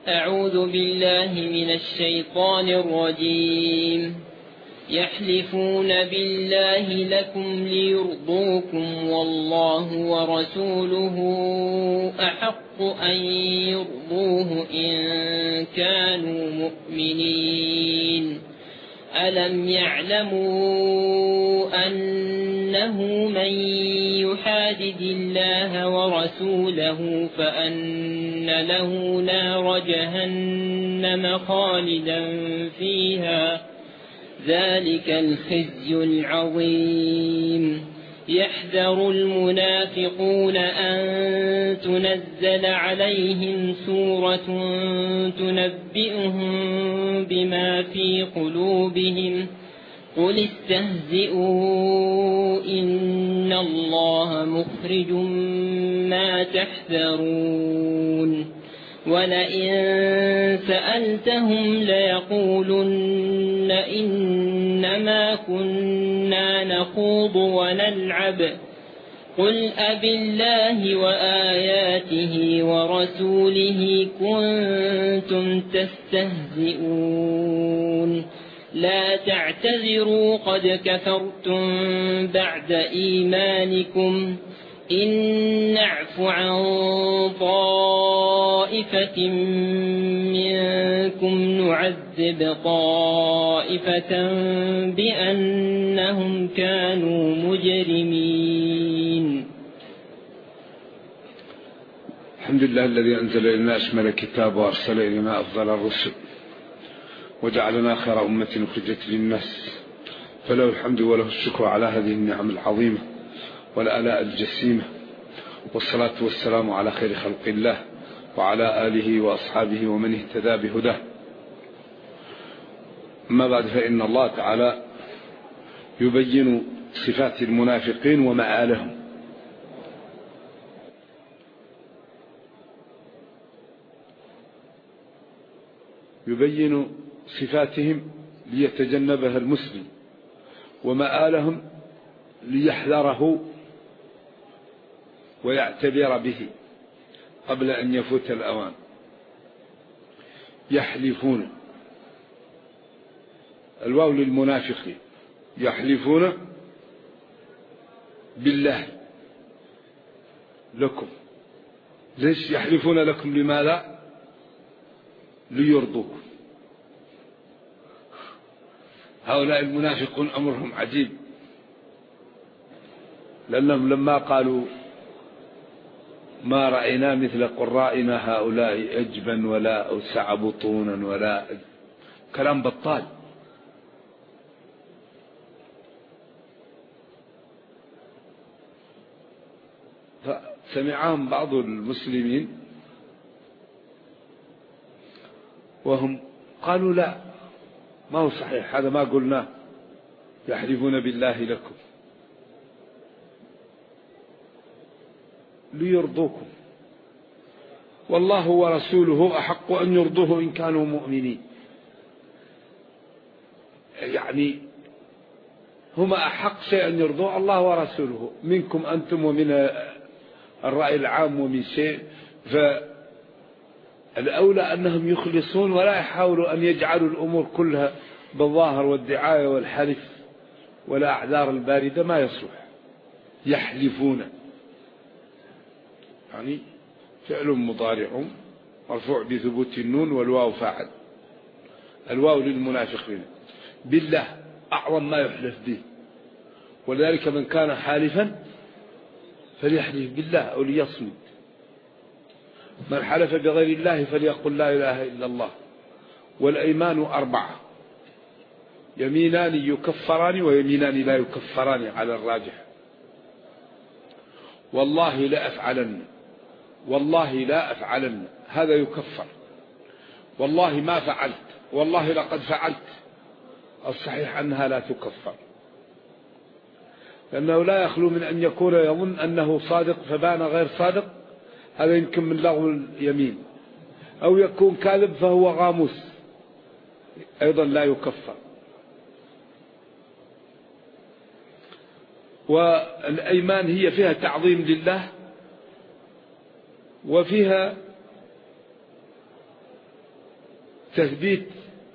أعوذ بالله من الشيطان الرجيم. يحلفون بالله لكم ليرضوكم والله ورسوله أحق أن يرضوه إن كانوا مؤمنين. ألم يعلموا أنه من يحادد الله ورسوله فأن له نار جهنم خالدا فيها ذلك الخزي العظيم. يحذر المنافقون أن تنزل عليهم سورة تنبئهم بما في قلوبهم قل استهزئوا إن الله مخرج ما تحذرون. ولئن سألتهم ليقولن إنما كنا نخوض ونلعب قل أبالله وآياته ورسوله كنتم تستهزئون. لا تعتذروا قد كفرتم بعد إيمانكم إن نعف عن طائفة منكم نعذب طائفة بأنهم كانوا مجرمين. الحمد لله الذي أنزل إلينا أشمل الكتاب وأرسل إلينا أفضل الرسل وجعلنا خير أمة أخرجت للناس، فله الحمد وله الشكر على هذه النعم العظيمة والآلاء الجسيمة، والصلاة والسلام على خير خلق الله وعلى آله وأصحابه ومن اهتدى بهداه. أما بعد، فإن الله تعالى يبين صفات المنافقين ومآلهم. يبين صفاتهم ليتجنبها المسلم، ومآلهم ليحذره ويعتبر به قبل أن يفوت الأوان. يحلفون، الواو للمنافقين، يحلفون بالله لكم. ليش يحلفون لكم؟ لماذا؟ ليرضوكم. هؤلاء المنافقون أمرهم عجيب، لأنهم لما قالوا ما رأينا مثل قرائنا هؤلاء أجبا ولا أوسع بطونا ولا كلام بطال. فسمعهم بعض المسلمين وهم قالوا لا، ما هو صحيح، هذا ما قلناه. يحلفون بالله لكم ليرضوكم والله ورسوله أحق أن يرضوه إن كانوا مؤمنين. يعني هما أحق شيء أن يرضوه، الله ورسوله، منكم أنتم ومن الرأي العام ومن شيء. فالأولى أنهم يخلصون ولا يحاولوا أن يجعلوا الأمور كلها بالظاهر والدعاية والحلف والأعذار الباردة، ما يصلح. يحلفون يعني فعل مضارع مرفوع بثبوت النون والواو فاعل. الواو للمنافقين. بالله أعظم ما يحلف به، ولذلك من كان حالفا فليحلف بالله أو ليصمت. من حلف بغير الله فليقل لا إله إلا الله. والأيمان 4، يمينان يكفران ويمينان لا يكفران على الراجح. والله لا أفعلن، والله لا أفعلن، هذا يكفر. والله ما فعلت، والله لقد فعلت، الصحيح أنها لا تكفر، لأنه لا يخلو من أن يكون يظن أنه صادق فبان غير صادق، هذا يمكن من لغو اليمين، أو يكون كاذب فهو غاموس، أيضا لا يكفر. والأيمان هي فيها تعظيم لله وفيها تثبيت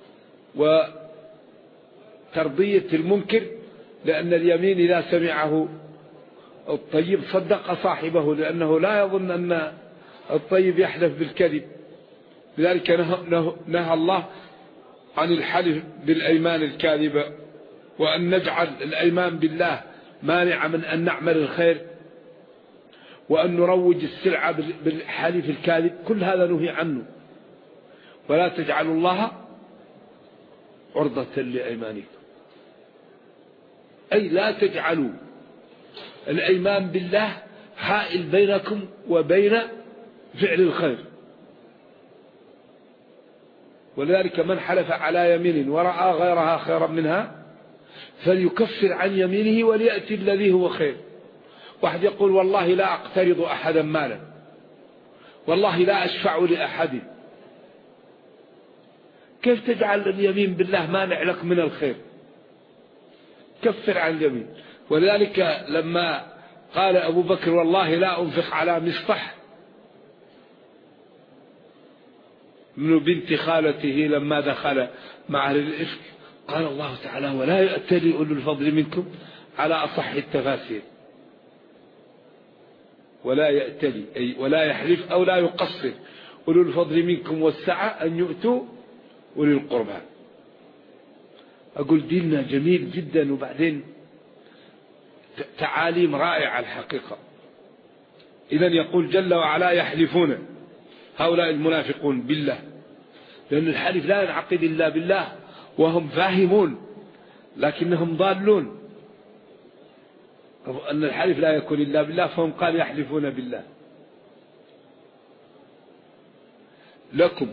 وترضية المنكر، لأن اليمين إذا سمعه الطيب صدق صاحبه، لأنه لا يظن أن الطيب يحلف بالكذب. لذلك نهى الله عن الحلف بالأيمان الكاذبة، وأن نجعل الأيمان بالله مانع من أن نعمل الخير، وأن نروج السلعة بالحلف الكاذب، كل هذا نهي عنه. ولا تجعلوا الله عرضة لأيمانكم، أي لا تجعلوا الأيمان بالله حائل بينكم وبين فعل الخير. ولذلك من حلف على يمين ورأى غيرها خيرا منها فليكفر عن يمينه وليأتي الذي هو خير. واحد يقول والله لا أقترض أحدا مالا، والله لا أشفع لأحد، كيف تجعل اليمين بالله مانع لك من الخير؟ كفر عن اليمين. ولذلك لما قال أبو بكر والله لا أنفق على مصطح من بنت خالته لما دخل مع أهل الإفك، قال الله تعالى ولا يأتلي أولو الفضل منكم، على أصح التفاسير. ولا يأتلي أي ولا يحلف أو لا يقصر أولو الفضل منكم والسعة أن يؤتوا أولي القربى. أقول ديننا جميل جدا، وبعدين تعاليم رائعة الحقيقة. إذن يقول جل وعلا يحلفون هؤلاء المنافقون بالله، لأن الحلف لا ينعقد إلا بالله، وهم فاهمون لكنهم ضالون أن الحلف لا يكون إلا بالله، فهم قال يحلفون بالله لكم،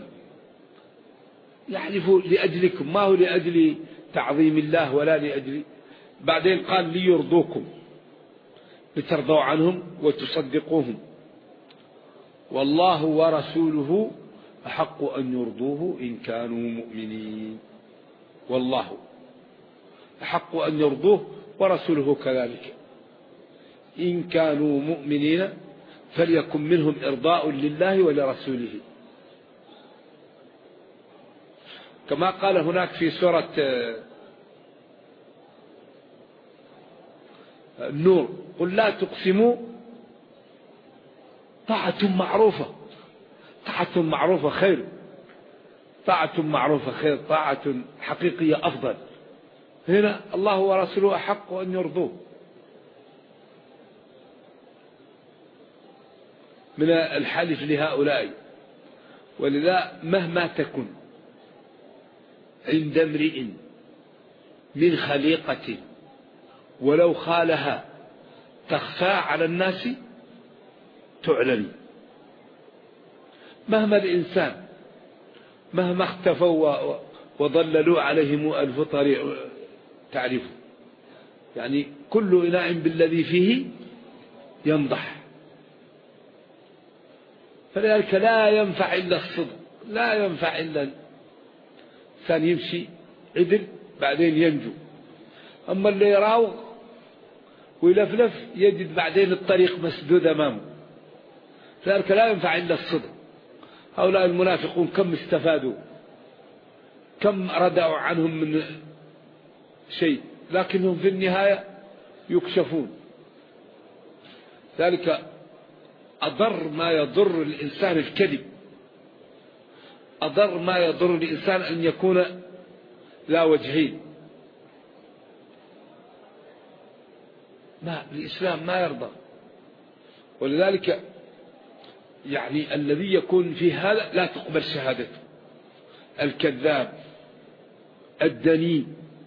يحلفوا لأجلكم، ما هو لأجل تعظيم الله ولا لأجل. بعدين قال ليرضوكم لترضوا عنهم وتصدقوهم، والله ورسوله أحق أن يرضوه إن كانوا مؤمنين. والله أحق أن يرضوه ورسوله كذلك إن كانوا مؤمنين، فليكن منهم إرضاء لله ولرسوله، كما قال هناك في سورة النور قل لا تقسموا طاعة معروفة. طاعة معروفة خير، طاعة معروفة خير، طاعة حقيقية أفضل. هنا الله ورسوله أحق أن يرضوه. من الحلف لهؤلاء. ولذا مهما تكن عند امرئ من خليقة ولو خالها تخفى على الناس تعلن. مهما الإنسان مهما اختفوا وضللوا عليهم ألف طريق تعرفوا، يعني كل إناء بالذي فيه ينضح. فلذلك لا ينفع إلا الصدق، لا ينفع إلا الإنسان يمشي عدل بعدين ينجو. أما اللي يراوغ ويلفلف يجد بعدين الطريق مسدود أمامه. فلذلك لا ينفع إلا الصدق. هؤلاء المنافقون كم استفادوا، كم ردعوا عنهم من شيء، لكنهم في النهاية يكشفون. ذلك أضر ما يضر الإنسان الكذب، أضر ما يضر الإنسان أن يكون لا وجهين. ما الإسلام ما يرضى. ولذلك يعني الذي يكون في هذا لا تقبل شهادته. الكذاب الدني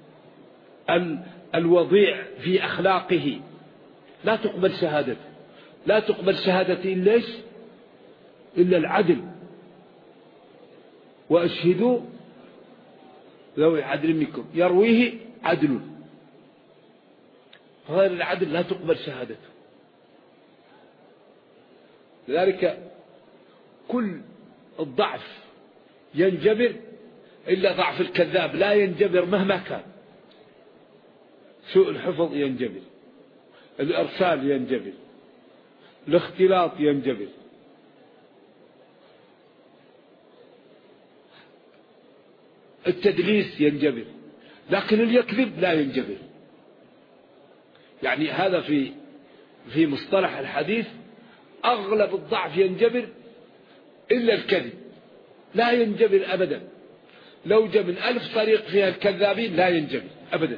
الوضيع في أخلاقه لا تقبل شهادته. لا تقبل شهادته إلا إيش؟ إلا العدل. وأشهدوا ذوي عدل منكم يرويه عدل. غير العدل لا تقبل شهادته. لذلك كل الضعف ينجبر إلا ضعف الكذاب لا ينجبر مهما كان. سوء الحفظ ينجبر، الإرسال ينجبر، الاختلاط ينجبر. التدليس ينجبر، لكن اللي يكذب لا ينجبر. يعني هذا في مصطلح الحديث أغلب الضعف ينجبر إلا الكذب، لا ينجبر أبدا. لو جاء من 1000 طريق فيها الكذابين لا ينجبر أبدا.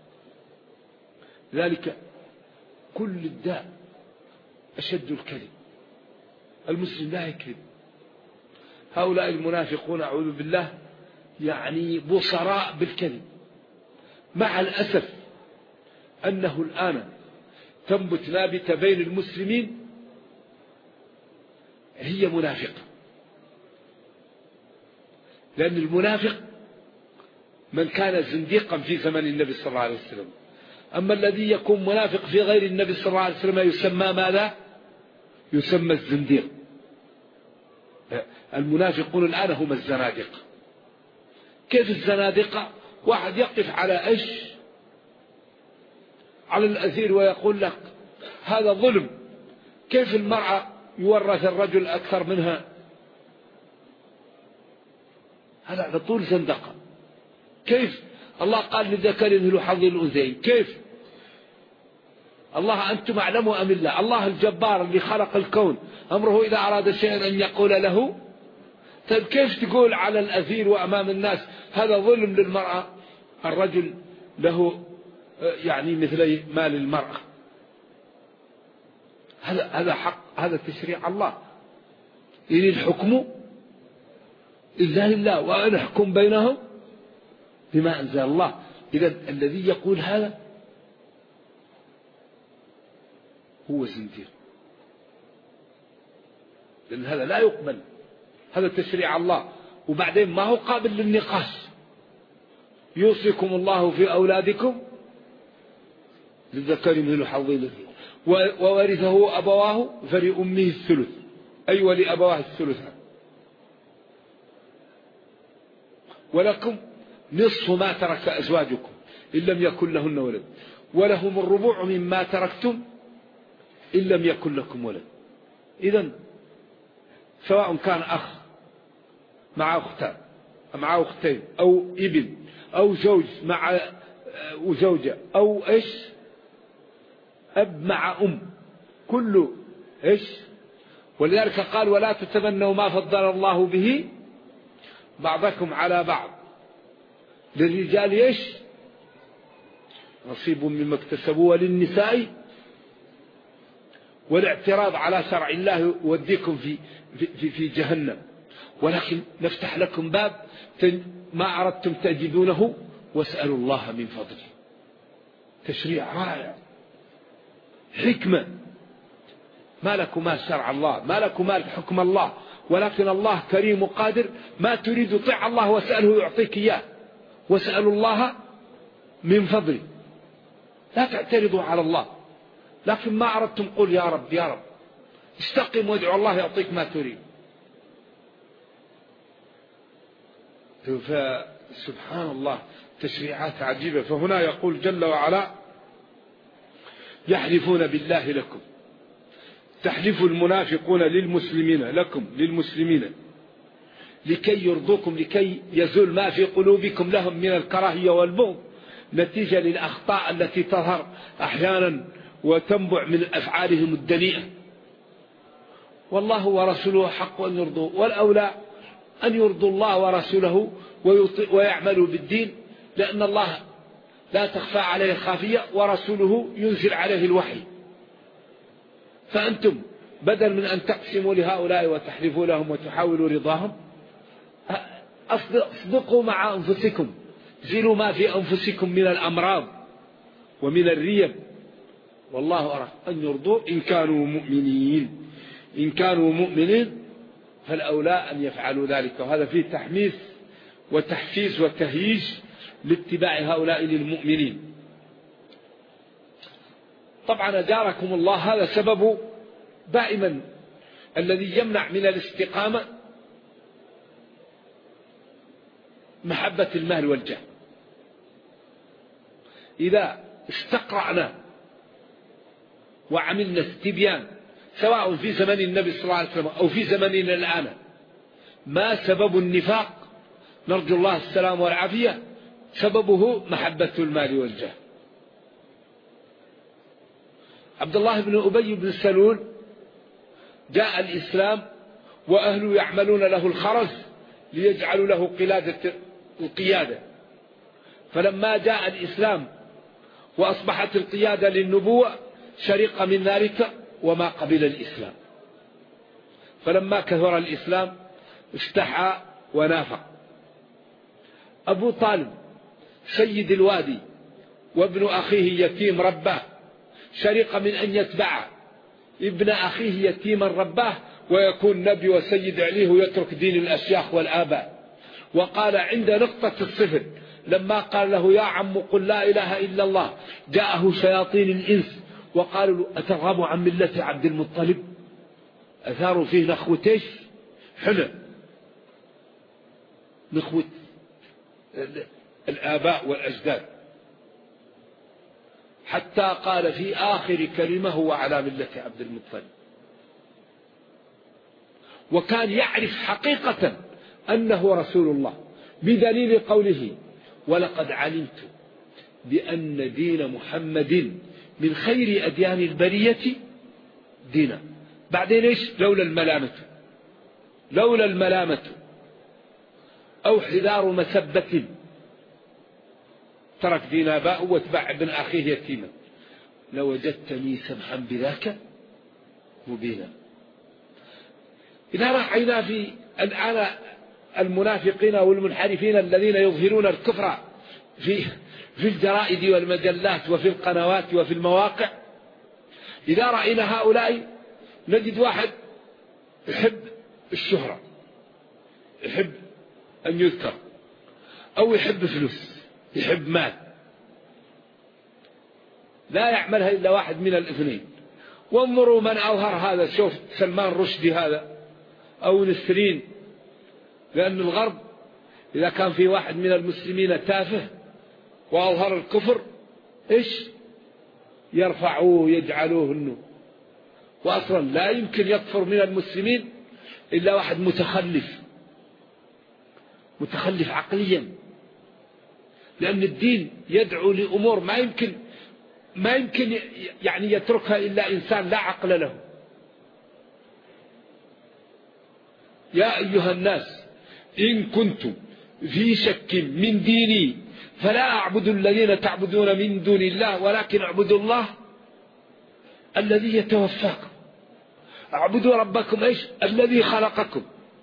ذلك كل الداء أشد الكذب. المسلم لا يكذب. هؤلاء المنافقون أعوذ بالله يعني بصراء بالكذب، مع الأسف أنه الآن تنبت نابتة بين المسلمين هي منافقة. لأن المنافق من كان زنديقا في زمن النبي صلى الله عليه وسلم، أما الذي يكون منافق في غير النبي صلى الله عليه وسلم يسمى ماذا؟ يسمى الزنديق. المنافقون الآن هم الزنادقة. كيف الزنادقة؟ واحد يقف على إيش؟ على الأثير ويقول لك هذا ظلم، كيف المرأة يورث الرجل أكثر منها؟ هذا على طول زندقة. كيف الله قال للذكر مثل حظ الأنثيين؟ كيف الله أنتم أعلموا أم الله؟ الله الجبار اللي خلق الكون أمره إذا أراد شيئا أن يقول له. طيب كيف تقول على الأثير وأمام الناس هذا ظلم للمرأة؟ الرجل له يعني مثل مال المرأة. هذا حق، هذا تشريع الله. إن الحكم إلا لله وأنا أحكم بينهم بما أنزل الله. إذا الذي يقول هذا هو زنديق، لأن هذا لا يقبل، هذا تشريع الله. وبعدين ما هو قابل للنقاش. يوصيكم الله في أولادكم للذكر مثل حظ الأنثيين وورثه أبواه فلأمه الثلث، أي ولأبواه الثلث، ولكم نصف ما ترك أزواجكم إن لم يكن لهن ولد ولهم الربع مما تركتم إن لم يكن لكم ولد. إذن سواء كان أخ مع أختان مع أختين أو ابن أو زوج مع وزوجة أو إيش أب مع أم، كله إيش. ولذلك قال ولا تتمنوا ما فضل الله به بعضكم على بعض، للرجال إيش نصيب مما اكتسبوا وللنساء، والاعتراض على شرع الله يوديكم في جهنم. ولكن نفتح لكم باب ما أردتم تجدونه واسألوا الله من فضله. تشريع رائع، حكمة. ما لكم ما شرع الله، ما لكم ما حكم الله، ولكن الله كريم قادر. ما تريد طيع الله واسأله يعطيك إياه، واسألوا الله من فضله. لا تعترضوا على الله، لكن ما أردتم قل يا رب يا رب، استقم وادعو الله يعطيك ما تريد. فسبحان الله تشريعات عجيبة. فهنا يقول جل وعلا يحلفون بالله لكم، تحلف المنافقون للمسلمين لكم للمسلمين لكي يرضوكم، لكي يزول ما في قلوبكم لهم من الكراهية والبغض نتيجة للأخطاء التي تظهر أحيانا وتنبع من أفعالهم الدنيئة. والله ورسوله حق أن يرضوا، والأولى أن يرضوا الله ورسوله ويعملوا بالدين، لأن الله لا تخفى عليه خافية ورسوله ينزل عليه الوحي. فأنتم بدل من أن تقسموا لهؤلاء وتحلفوا لهم وتحاولوا رضاهم، اصدقوا مع أنفسكم، زلوا ما في أنفسكم من الأمراض ومن الريب. والله أرى أن يرضوا إن كانوا مؤمنين. إن كانوا مؤمنين فالأولى أن يفعلوا ذلك. وهذا فيه تحميس وتحفيز وتهييج لاتباع هؤلاء للمؤمنين. طبعا أجاركم الله هذا سبب دائما الذي يمنع من الاستقامة محبة المال والجاه. إذا استقرأنا وعملنا استبيان سواء في زمن النبي صلى الله عليه وسلم أو في زمننا الآن ما سبب النفاق نرجو الله السلام والعافية، سببه محبة المال والجاه. عبد الله بن أبي بن سلول جاء الإسلام وأهله يعملون له الخرز ليجعلوا له القيادة، فلما جاء الإسلام وأصبحت القيادة للنبوة شرق من ذلك وما قبل الإسلام. فلما كثر الإسلام استحى ونافق. أبو طالب سيد الوادي وابن أخيه يتيم رباه شرق من أن يتبع ابن أخيه يتيما رباه ويكون نبي وسيد عليه ويترك دين الأشياخ والآباء. وقال عند نقطة الصفر لما قال له يا عم قل لا إله إلا الله جاءه شياطين الإنس وقالوا له أترغب عن ملة عبد المطلب؟ أثاروا فيه نخوتيش حلم، نخوة الآباء والأجداد، حتى قال في آخر كلمة هو على ملة عبد المطلب. وكان يعرف حقيقة أنه رسول الله بدليل قوله ولقد علمت بأن دين محمد من خير أديان البرية دينا. بعدين إيش؟ لولا الملامة أو حذار مسبة ترك دين آباءه واتبع ابن أخيه يتيما لوجدتني سمحا بذاك مبينا. إذا رأينا في الآن المنافقين والمنحرفين الذين يظهرون الكفر في الجرائد والمجلات وفي القنوات وفي المواقع، إذا رأينا هؤلاء نجد واحد يحب الشهرة، يحب أن يذكر، أو يحب فلوس، يحب مال، لا يعملها إلا واحد من الاثنين. وانظروا من أظهر هذا، شوف سلمان رشدي هذا أو نسرين، لأن الغرب إذا كان في واحد من المسلمين تافه وأظهر الكفر إيش يرفعوه يجعلوه النور. وأصلا لا يمكن يكفر من المسلمين إلا واحد متخلف عقليا، لأن الدين يدعو لأمور ما يمكن يعني يتركها إلا إنسان لا عقل له. يا أيها الناس إن كنتم في شك من ديني فلا أعبد الذين تعبدون من دون الله ولكن اعبدوا الله الذي يتوفاكم. اعبدوا ربكم إيش؟ الذي خلقكم،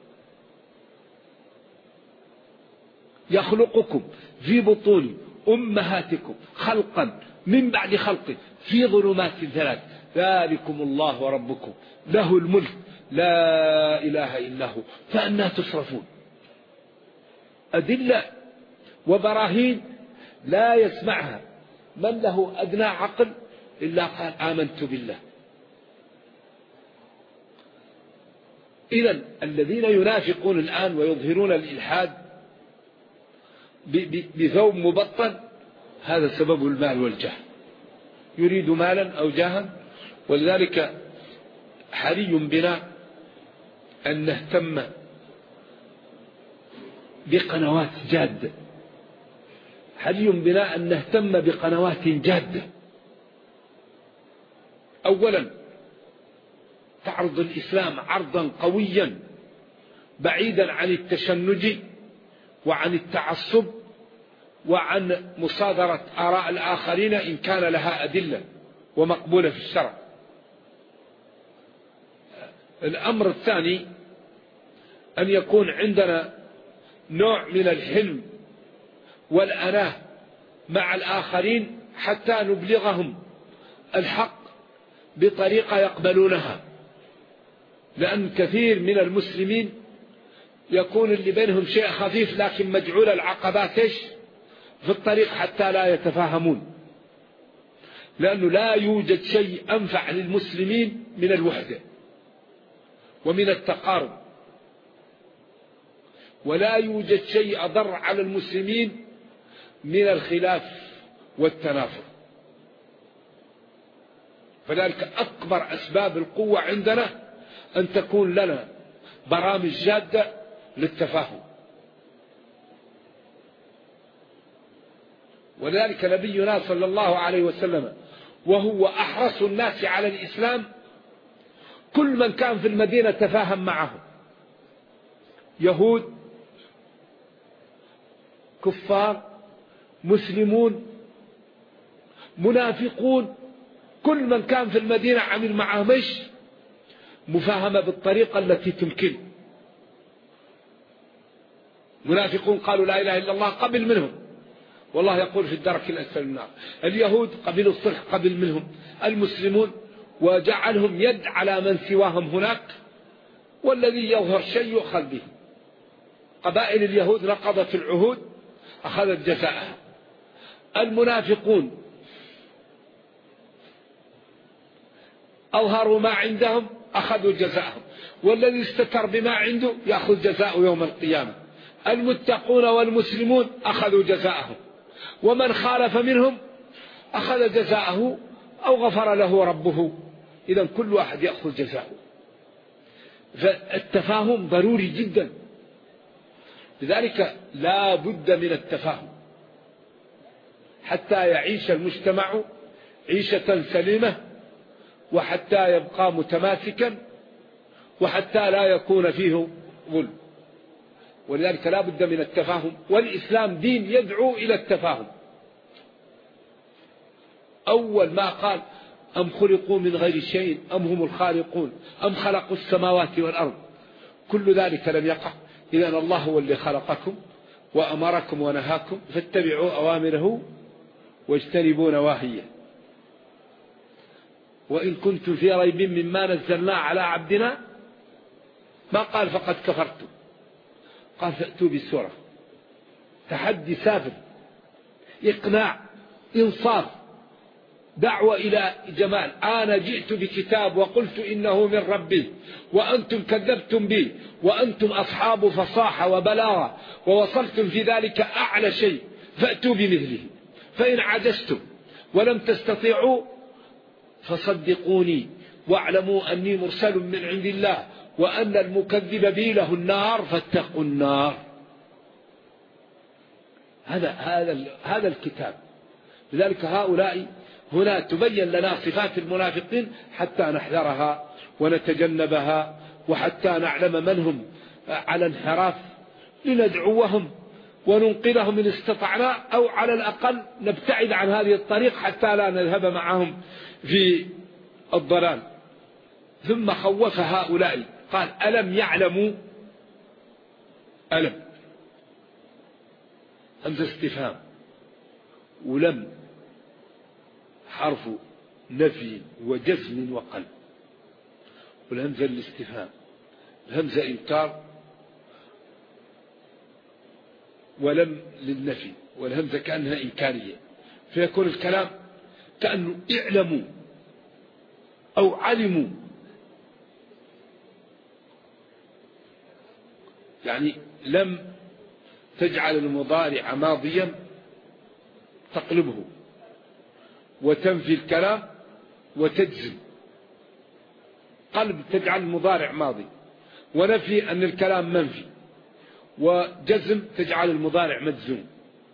يخلقكم في بطون أمهاتكم خلقا من بعد خلق في ظلمات ثلاث ذلكم الله ربكم له الملك لا إله إلا هو فأنى تصرفون. أدلة وبراهين لا يسمعها من له أدنى عقل إلا قال آمنت بالله. إذن الذين ينافقون الآن ويظهرون الإلحاد بثوب مبطن هذا سبب المال والجاه، يريد مالا أو جاها. ولذلك حري بنا أن نهتم بقنوات جادة، حري بنا أن نهتم بقنوات جادة. أولا تعرض الإسلام عرضا قويا بعيدا عن التشنج وعن التعصب وعن مصادرة آراء الآخرين إن كان لها أدلة ومقبولة في الشرع. الأمر الثاني أن يكون عندنا نوع من الحلم والأناة مع الآخرين حتى نبلغهم الحق بطريقة يقبلونها، لأن كثير من المسلمين يكون اللي بينهم شيء خفيف لكن مجعول العقبات في الطريق حتى لا يتفاهمون، لأنه لا يوجد شيء أنفع للمسلمين من الوحدة ومن التقارب، ولا يوجد شيء أضر على المسلمين من الخلاف والتنافر. فذلك أكبر أسباب القوة عندنا أن تكون لنا برامج جادة للتفاهم. ولذلك نبينا صلى الله عليه وسلم وهو أحرص الناس على الإسلام كل من كان في المدينة تفاهم معه، يهود، كفار، مسلمون، منافقون، كل من كان في المدينة عمل معه مش مفاهمة بالطريقة التي تمكن. منافقون قالوا لا إله إلا الله قبل منهم، والله يقول في الدرك الأسفل من النار. اليهود قبلوا الصلح قبل منهم. المسلمون وجعلهم يد على من سواهم هناك، والذي يظهر شيء يؤخذ به. قبائل اليهود نقضت العهود أخذت جزاءها. المنافقون أظهروا ما عندهم أخذوا جزاءهم، والذي استتر بما عنده يأخذ جزاءه يوم القيامة. المتقون والمسلمون أخذوا جزاءهم، ومن خالف منهم أخذ جزاءه أو غفر له ربه. إذن كل واحد يأخذ جزاءه. فالتفاهم ضروري جدا، لذلك لا بد من التفاهم حتى يعيش المجتمع عيشة سليمة، وحتى يبقى متماسكا، وحتى لا يكون فيه ظلم. ولذلك لا بد من التفاهم، والإسلام دين يدعو إلى التفاهم. أول ما قال أم خلقوا من غير شيء أم هم الخالقون أم خلقوا السماوات والأرض، كل ذلك لم يقع. إذن الله هو اللي خلقكم وأمركم ونهاكم، فاتبعوا أوامره واجتنبوا نواهيه. وإن كنتم في ريب مما نزلنا على عبدنا، ما قال فقد كفرتم، قال فأتوا بالسورة. تحدي سافر، إقناع، إنصاف، دعوة إلى جمال. أنا جئت بكتاب وقلت إنه من ربي وأنتم كذبتم بي، وأنتم أصحاب فصاحة وبلاغة ووصلتم في ذلك أعلى شيء، فأتوا بمثله. فإن عجزتم ولم تستطيعوا فصدقوني واعلموا أني مرسل من عند الله وأن المكذب بي له النار فاتقوا النار. هذا الكتاب. لذلك هؤلاء هنا تبين لنا صفات المنافقين حتى نحذرها ونتجنبها، وحتى نعلم من هم على انحراف لندعوهم وننقذهم إن استطعنا، أو على الأقل نبتعد عن هذه الطريق حتى لا نذهب معهم في الضلال. ثم خوف هؤلاء قال ألم يعلموا. ألم همزة استفهام، ولم حرف نفي وجزم وقلب، والهمزة الاستفهام، الهمزة إنكار، ولم للنفي، والهمزة كأنها إنكارية، فيكون الكلام كأنه اعلموا أو علموا. يعني لم تجعل المضارع ماضيا تقلبه وتنفي الكلام وتجزم. قلب تجعل المضارع ماضي، ونفي أن الكلام منفي، وجزم تجعل المضارع مجزوم.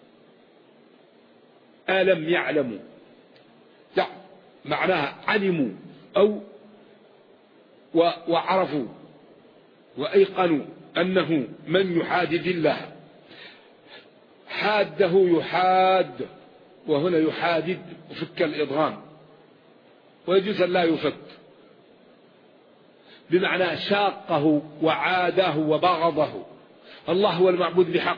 ألم يعلموا معناها علموا أو وعرفوا وأيقنوا أنه من يحادد الله حاده يحاد، وهنا يحادد وفك الإضغام، ويجوز أن لا يفك، بمعنى شاقه وعاده وبغضه. الله هو المعبود بحق،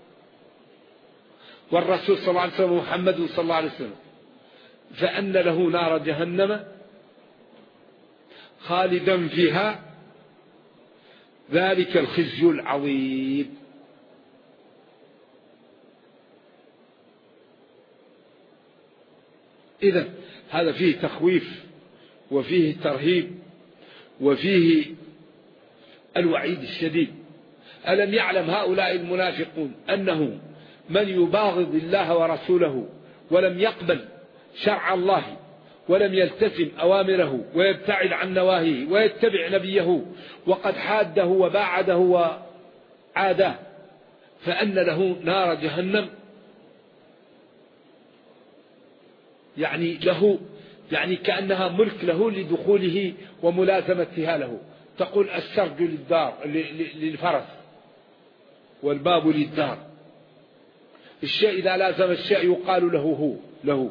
والرسول صلى الله عليه وسلم محمد صلى الله عليه وسلم، فأن له نار جهنم خالدا فيها ذلك الخزي العظيم. إذن هذا فيه تخويف وفيه ترهيب وفيه الوعيد الشديد. ألم يعلم هؤلاء المنافقون أنه من يباغض الله ورسوله ولم يقبل شرع الله ولم يلتزم أوامره ويبتعد عن نواهيه ويتبع نبيه وقد حاده وباعده وعاده، فأن له نار جهنم يعني له، يعني كأنها ملك له لدخوله وملازمتها له. تقول السرج للفرس والباب للدار. الشيء إذا لازم الشيء يقال له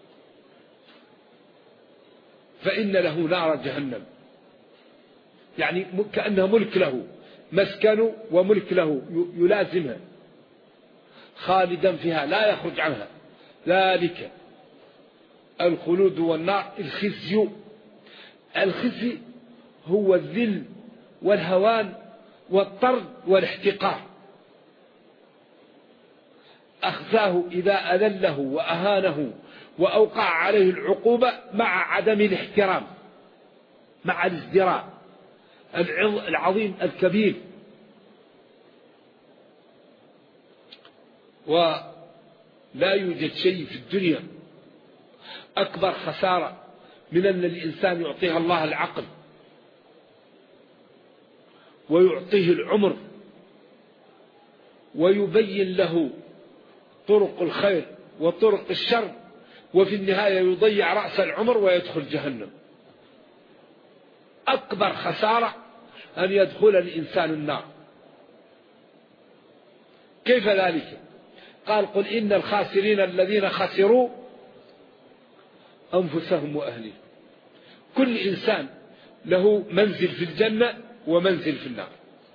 فإن له نار جهنم، يعني كأنها ملك له، مسكن وملك له يلازمها خالدا فيها لا يخرج عنها. ذلك الخلود والنار. الخزي هو الذل والهوان والطرد والاحتقار. أخزاه إذا أذله وأهانه وأوقع عليه العقوبة مع عدم الاحترام، مع الازدراء العظيم الكبير. ولا يوجد شيء في الدنيا أكبر خسارة من أن الإنسان يعطيه الله العقل ويعطيه العمر ويبين له طرق الخير وطرق الشر، وفي النهاية يضيع رأس العمر ويدخل جهنم. أكبر خسارة أن يدخل الإنسان النار. كيف ذلك؟ قال قل إن الخاسرين الذين خسروا أنفسهم وأهلهم. كل إنسان له منزل في الجنة ومنزل في النار.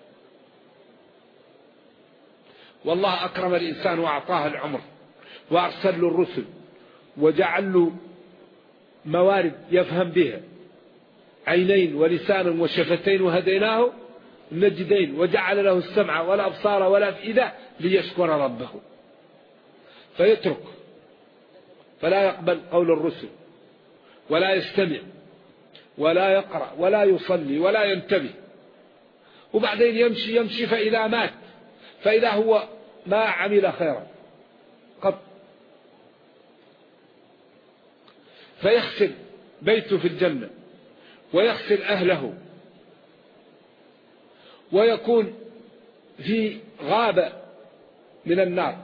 والله أكرم الإنسان وأعطاه العمر وأرسل له الرسل وجعل له موارد يفهم بها، عينين ولسانا وشفتين وهديناه النجدين، وجعل له السمع والأبصار والأفئدة ليشكر ربه، فيترك فلا يقبل قول الرسل ولا يستمع ولا يقرأ ولا يصلي ولا ينتبه، وبعدين يمشي فإذا مات فإذا هو ما عمل خيرا قط، فيخسر بيته في الجنة ويخسر أهله ويكون في غابة من النار،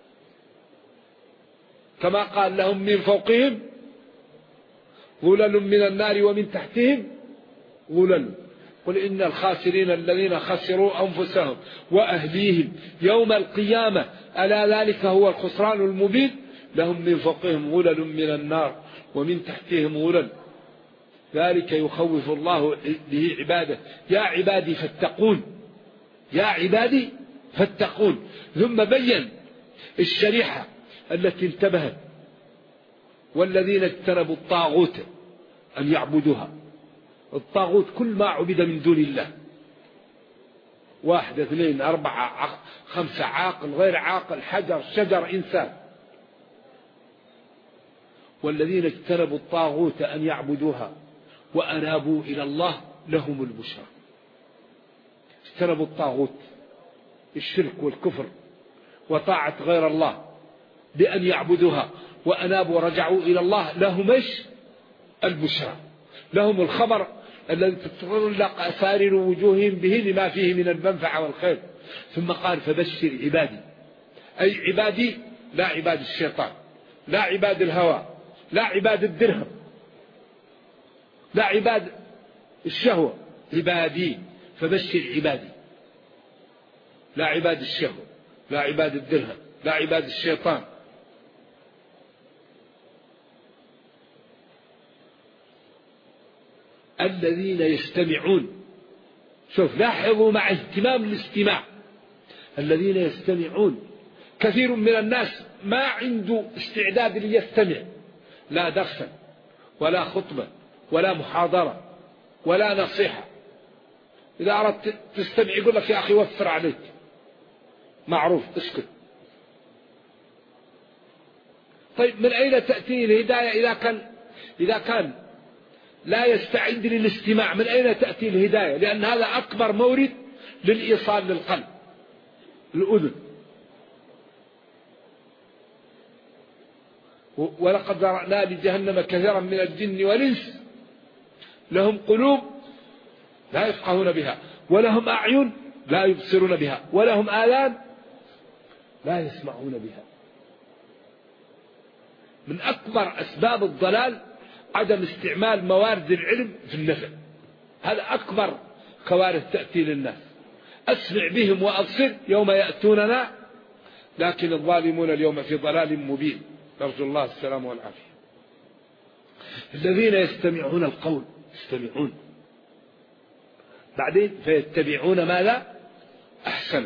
كما قال لهم من فوقهم ظلل من النار ومن تحتهم ظلل. قل إن الخاسرين الذين خسروا أنفسهم وأهليهم يوم القيامة ألا ذلك هو الخسران المبين. لهم من فوقهم ظلل من النار ومن تحتهم ظلل. ذلك يخوف الله به عباده. يا عبادي فاتقون، يا عبادي فاتقون. ثم بين الشريحة التي انتبهت والذين اجتنبوا الطاغوت أن يعبدوها. الطاغوت كل ما عبد من دون الله، 1 2 4 5 عاقل غير عاقل حجر شجر إنسان. والذين اجتنبوا الطاغوت أن يعبدوها وأنابوا إلى الله لهم البشرى. اجتنبوا الطاغوت الشرك والكفر وطاعة غير الله بأن يعبدوها وأنابوا ورجعوا إلى الله لهم إيش؟ البشرى، لهم الخبر الذي تتطلق أسارر وجوههم به لما فيه من المنفعة والخير. ثم قال فبشر عبادي، أي عبادي لا عباد الشيطان، لا عباد الهوى، لا عباد الدرهم، لا عباد الشهوة، عبادي. فبشر عبادي، لا عباد الشهوة، لا عباد الدرهم، لا عباد الشيطان. الذين يستمعون. شوف لاحظوا مع اهتمام الاستماع. الذين يستمعون. كثير من الناس ما عنده استعداد ليستمع، لا درسا ولا خطبة ولا محاضرة ولا نصيحة. إذا أردت تستمع يقول لك يا أخي وفر عليك، معروف اسكت. طيب من أين تأتي الهداية إذا كان لا يستعد للاستماع؟ من أين تأتي الهداية؟ لأن هذا أكبر مورد للإيصال للقلب، الأذن. ولقد ذرأنا لجهنم كثيرا من الجن والإنس لهم قلوب لا يفقهون بها ولهم أعين لا يبصرون بها ولهم آذان لا يسمعون بها. من أكبر أسباب الضلال عدم استعمال موارد العلم في النفع. هذا أكبر كوارث تأتي للناس. أسمع بهم وأبصر يوم يأتوننا، لكن الظالمون اليوم في ضلال مبين، نرجو الله السلام والعافية. الذين يستمعون القول يستمعون بعدين فيتبعون ماذا أحسن.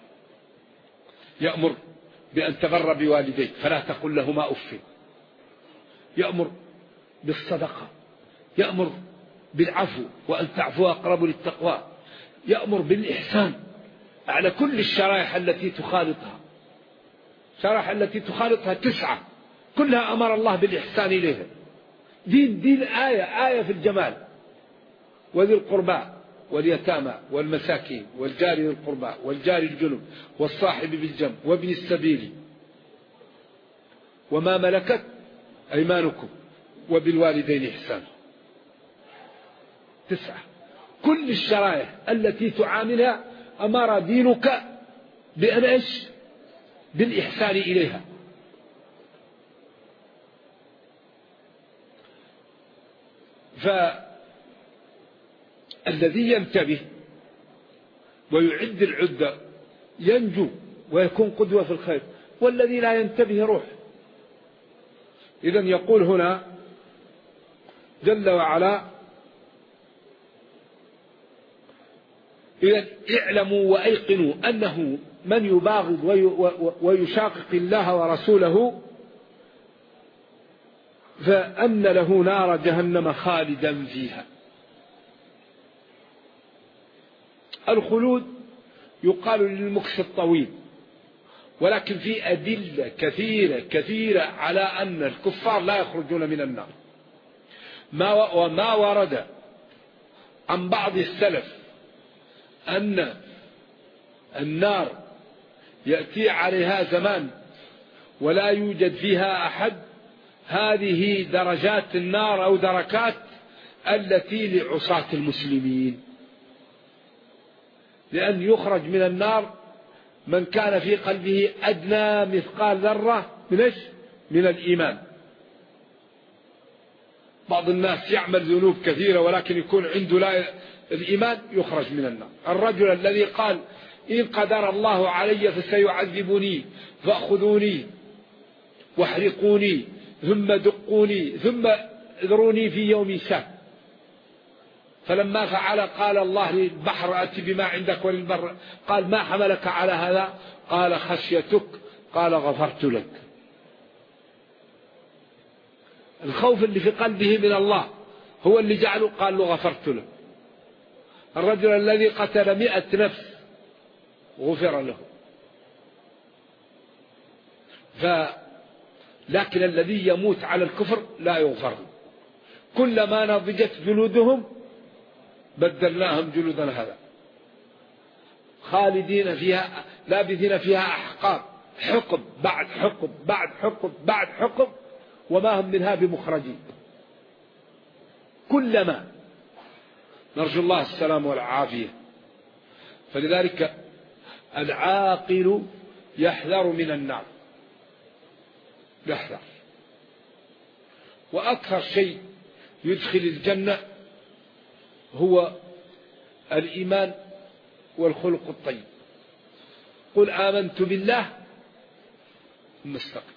يأمر بأن تبر بوالديك فلا تقل لهما أف، يأمر بالصدقة، يأمر بالعفو وأن تعفو أقرب للتقوى، يأمر بالإحسان على كل الشرائح التي تخالطها. الشرائح التي تخالطها 9 كلها أمر الله بالإحسان إليها. دين آية في الجمال. وذي القربى واليتامى والمساكين والجار ذي القربى والجار الجنب والصاحب بالجنب وابن السبيل وما ملكت أيمانكم وبالوالدين إحسانا. 9 كل الشرائح التي تعاملها أمر دينك بأن بالإحسان إليها. فالذي ينتبه ويعد العدة ينجو ويكون قدوة في الخير، والذي لا ينتبه روح. إذن يقول هنا جل وعلا: إذن اعلموا وأيقنوا أنه من يباغض ويشاقق الله ورسوله فأن له نار جهنم خالدا فيها. الخلود يقال للمكث الطويل، ولكن في أدلة كثيرة على أن الكفار لا يخرجون من النار. وما ورد عن بعض السلف أن النار يأتي عليها زمان ولا يوجد فيها أحد، هذه درجات النار أو دركات التي لعصاة المسلمين، لأن يخرج من النار من كان في قلبه أدنى مثقال ذرة من الإيمان. بعض الناس يعمل ذنوب كثيرة ولكن يكون عنده لا الإيمان، يخرج من النار. الرجل الذي قال: إن قدر الله علي فسيعذبني فأخذوني واحرقوني ثم دقوني ثم اذروني في يوم شاك، فلما فعل قال الله للبحر: أتي بما عندك وللبر، قال: ما حملك على هذا؟ قال: خشيتك. قال: غفرت لك. الخوف اللي في قلبه من الله هو اللي جعله قال له غفرت له. الرجل الذي قتل 100 نفس غفر له. لكن الذي يموت على الكفر لا يغفر. كلما نضجت جلودهم بدلناهم جلودا هذا، خالدين فيها لابثين فيها أحقاب، حقب بعد حقب بعد حقب بعد حقب، وما هم منها بمخرجين. كلما، نرجو الله السلام والعافية. فلذلك العاقل يحذر من النار، يحذر. وأكثر شيء يدخل الجنة هو الإيمان والخلق الطيب. قل آمنت بالله ثم استقم.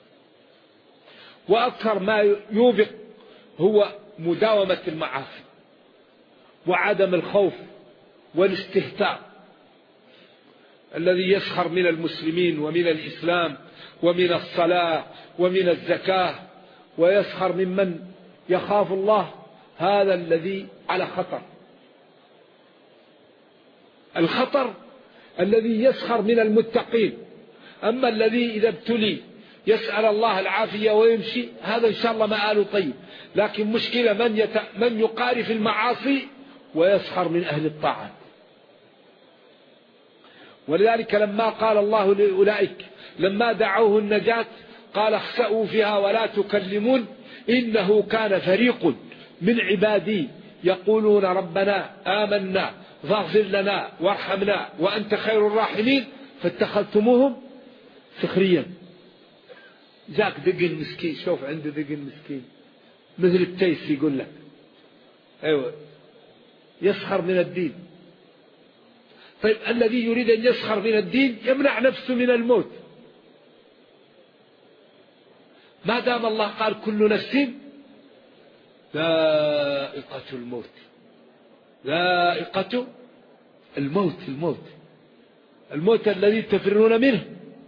وأكثر ما يوبق هو مداومة المعاصي وعدم الخوف والاستهتار. الذي يسخر من المسلمين ومن الإسلام ومن الصلاة ومن الزكاة ويسخر ممن يخاف الله، هذا الذي على خطر. الخطر الذي يسخر من المتقين. أما الذي إذا ابتلي يسأل الله العافية ويمشي، هذا إن شاء الله مآله طيب. لكن مشكلة من يقارف المعاصي ويسخر من أهل الطاعة. ولذلك لما قال الله لأولئك لما دعوه النجاة قال: اخسأوا فيها ولا تكلمون إنه كان فريق من عبادي يقولون ربنا آمنا فاغفر لنا وارحمنا وأنت خير الراحمين فاتخذتموهم سخريا. جاك دقن مسكين، شوف عنده دقن مسكين مثل التيس يقول لك أيوة يسخر من الدين. طيب الذي يريد أن يسخر من الدين يمنع نفسه من الموت، ما دام الله قال كل نفس ذائقة الموت، ذائقة الموت، الموت الذي تفرون منه،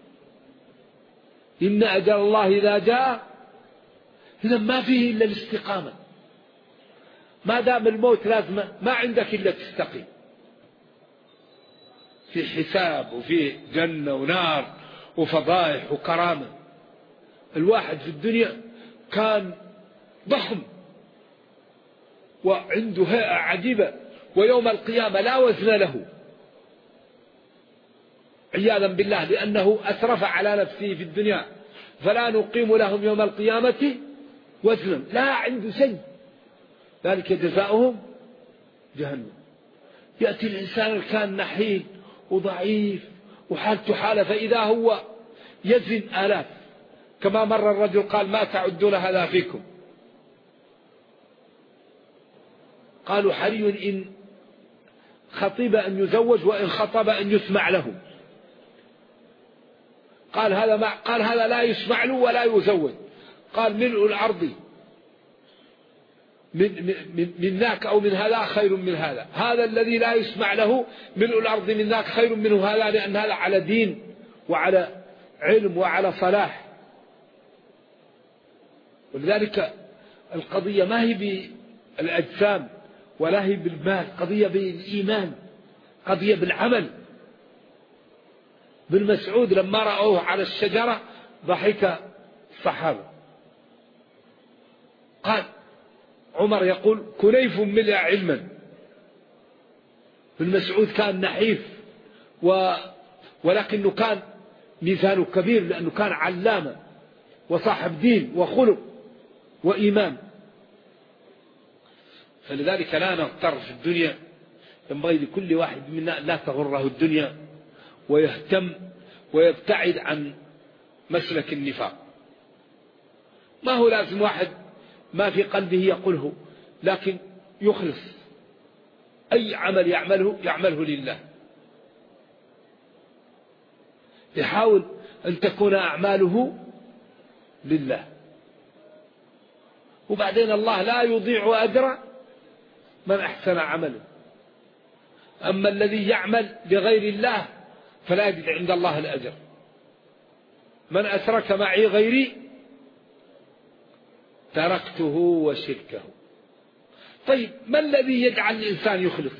إن أجل الله إذا جاء. إذا ما فيه إلا الاستقامة، ما دام الموت لازمة ما عندك إلا تستقيم، في حساب وفي جنة ونار وفضائح وكرامة. الواحد في الدنيا كان ضخم وعنده هيئة عجيبة، ويوم القيامة لا وزن له عياذا بالله، لأنه أسرف على نفسه في الدنيا، فلا نقيم لهم يوم القيامة وزنا، لا عنده شيء، ذلك جزاؤهم جهنم. يأتي الإنسان الكان نحيل وضعيف وحالته حالة، فإذا هو يزن آلاف، كما مر الرجل قال ما تعدون هذا فيكم؟ قالوا حري إن خطب أن يزوج وإن خطب أن يسمع له. قال هذا لا يسمع له ولا يزوج. قال ملء الأرض من ذاك أو من هذا خير من هذا، هذا الذي لا يسمع له ملء الأرض من ذاك خير منه هذا، لأن هذا على دين وعلى علم وعلى صلاح. ولذلك القضية ما هي بالأجسام ولا هي بالمال، قضية بالإيمان، قضية بالعمل. ابن مسعود لما رأوه على الشجرة ضحك الصحابة. قال عمر يقول كنيف ملء علما. ابن مسعود كان نحيف ولكنه كان ميزانه كبير، لأنه كان علامة وصاحب دين وخلق وإيمان. فلذلك لا نغتر في الدنيا، ينبغي لكل واحد منا لا تغره الدنيا، ويهتم ويبتعد عن مسلك النفاق. ما هو لازم واحد ما في قلبه يقوله، لكن يخلص أي عمل يعمله لله، يحاول أن تكون أعماله لله. وبعدين الله لا يضيع أجر من أحسن عمله. أما الذي يعمل لغير الله فلا يجد عند الله الأجر. من أشرك معي غيري تركته وشركه. طيب ما الذي يجعل الإنسان يخلص؟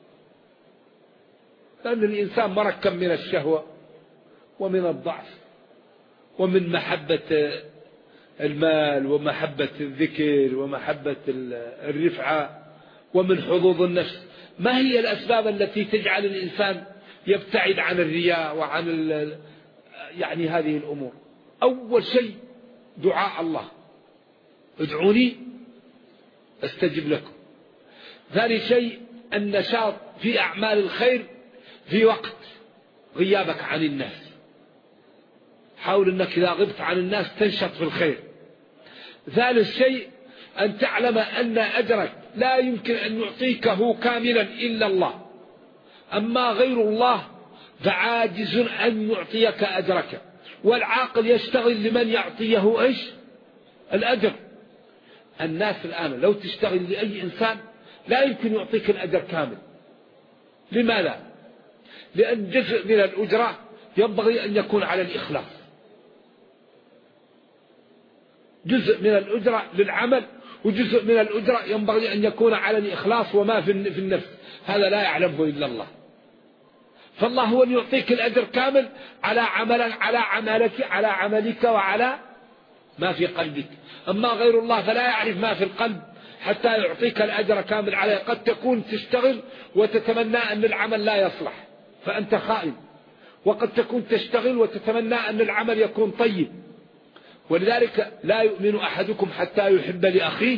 لأن الإنسان مركب من الشهوة ومن الضعف ومن محبة المال ومحبة الذكر ومحبة الرفعة ومن حظوظ النفس. ما هي الأسباب التي تجعل الإنسان يبتعد عن الرياء وعن يعني هذه الأمور؟ أول شيء دعاء الله، ادعوني استجب لكم. ثاني شيء النشاط في أعمال الخير في وقت غيابك عن الناس، حاول أنك إذا غبت عن الناس تنشط في الخير. ثالث شيء أن تعلم أن أجرك لا يمكن أن يعطيكه كاملا إلا الله، أما غير الله فعاجز أن يعطيك أجرك. والعاقل يشتغل لمن يعطيه إيش؟ الأجر. الناس الآن لو تشتغل لأي إنسان لا يمكن يعطيك الأجر كامل. لماذا؟ لأن جزء من الأجرة ينبغي أن يكون على الإخلاص، جزء من الأجرة للعمل وجزء من الأجرة ينبغي أن يكون على الإخلاص وما في النفس، هذا لا يعلمه إلا الله. فالله هو اللي يعطيك الأجر كامل على عملك وعلى ما في قلبك. أما غير الله فلا يعرف ما في القلب حتى يعطيك الأجر كامل عليه. قد تكون تشتغل وتتمنى أن العمل لا يصلح فأنت خائن، وقد تكون تشتغل وتتمنى أن العمل يكون طيب. ولذلك لا يؤمن أحدكم حتى يحب لأخيه.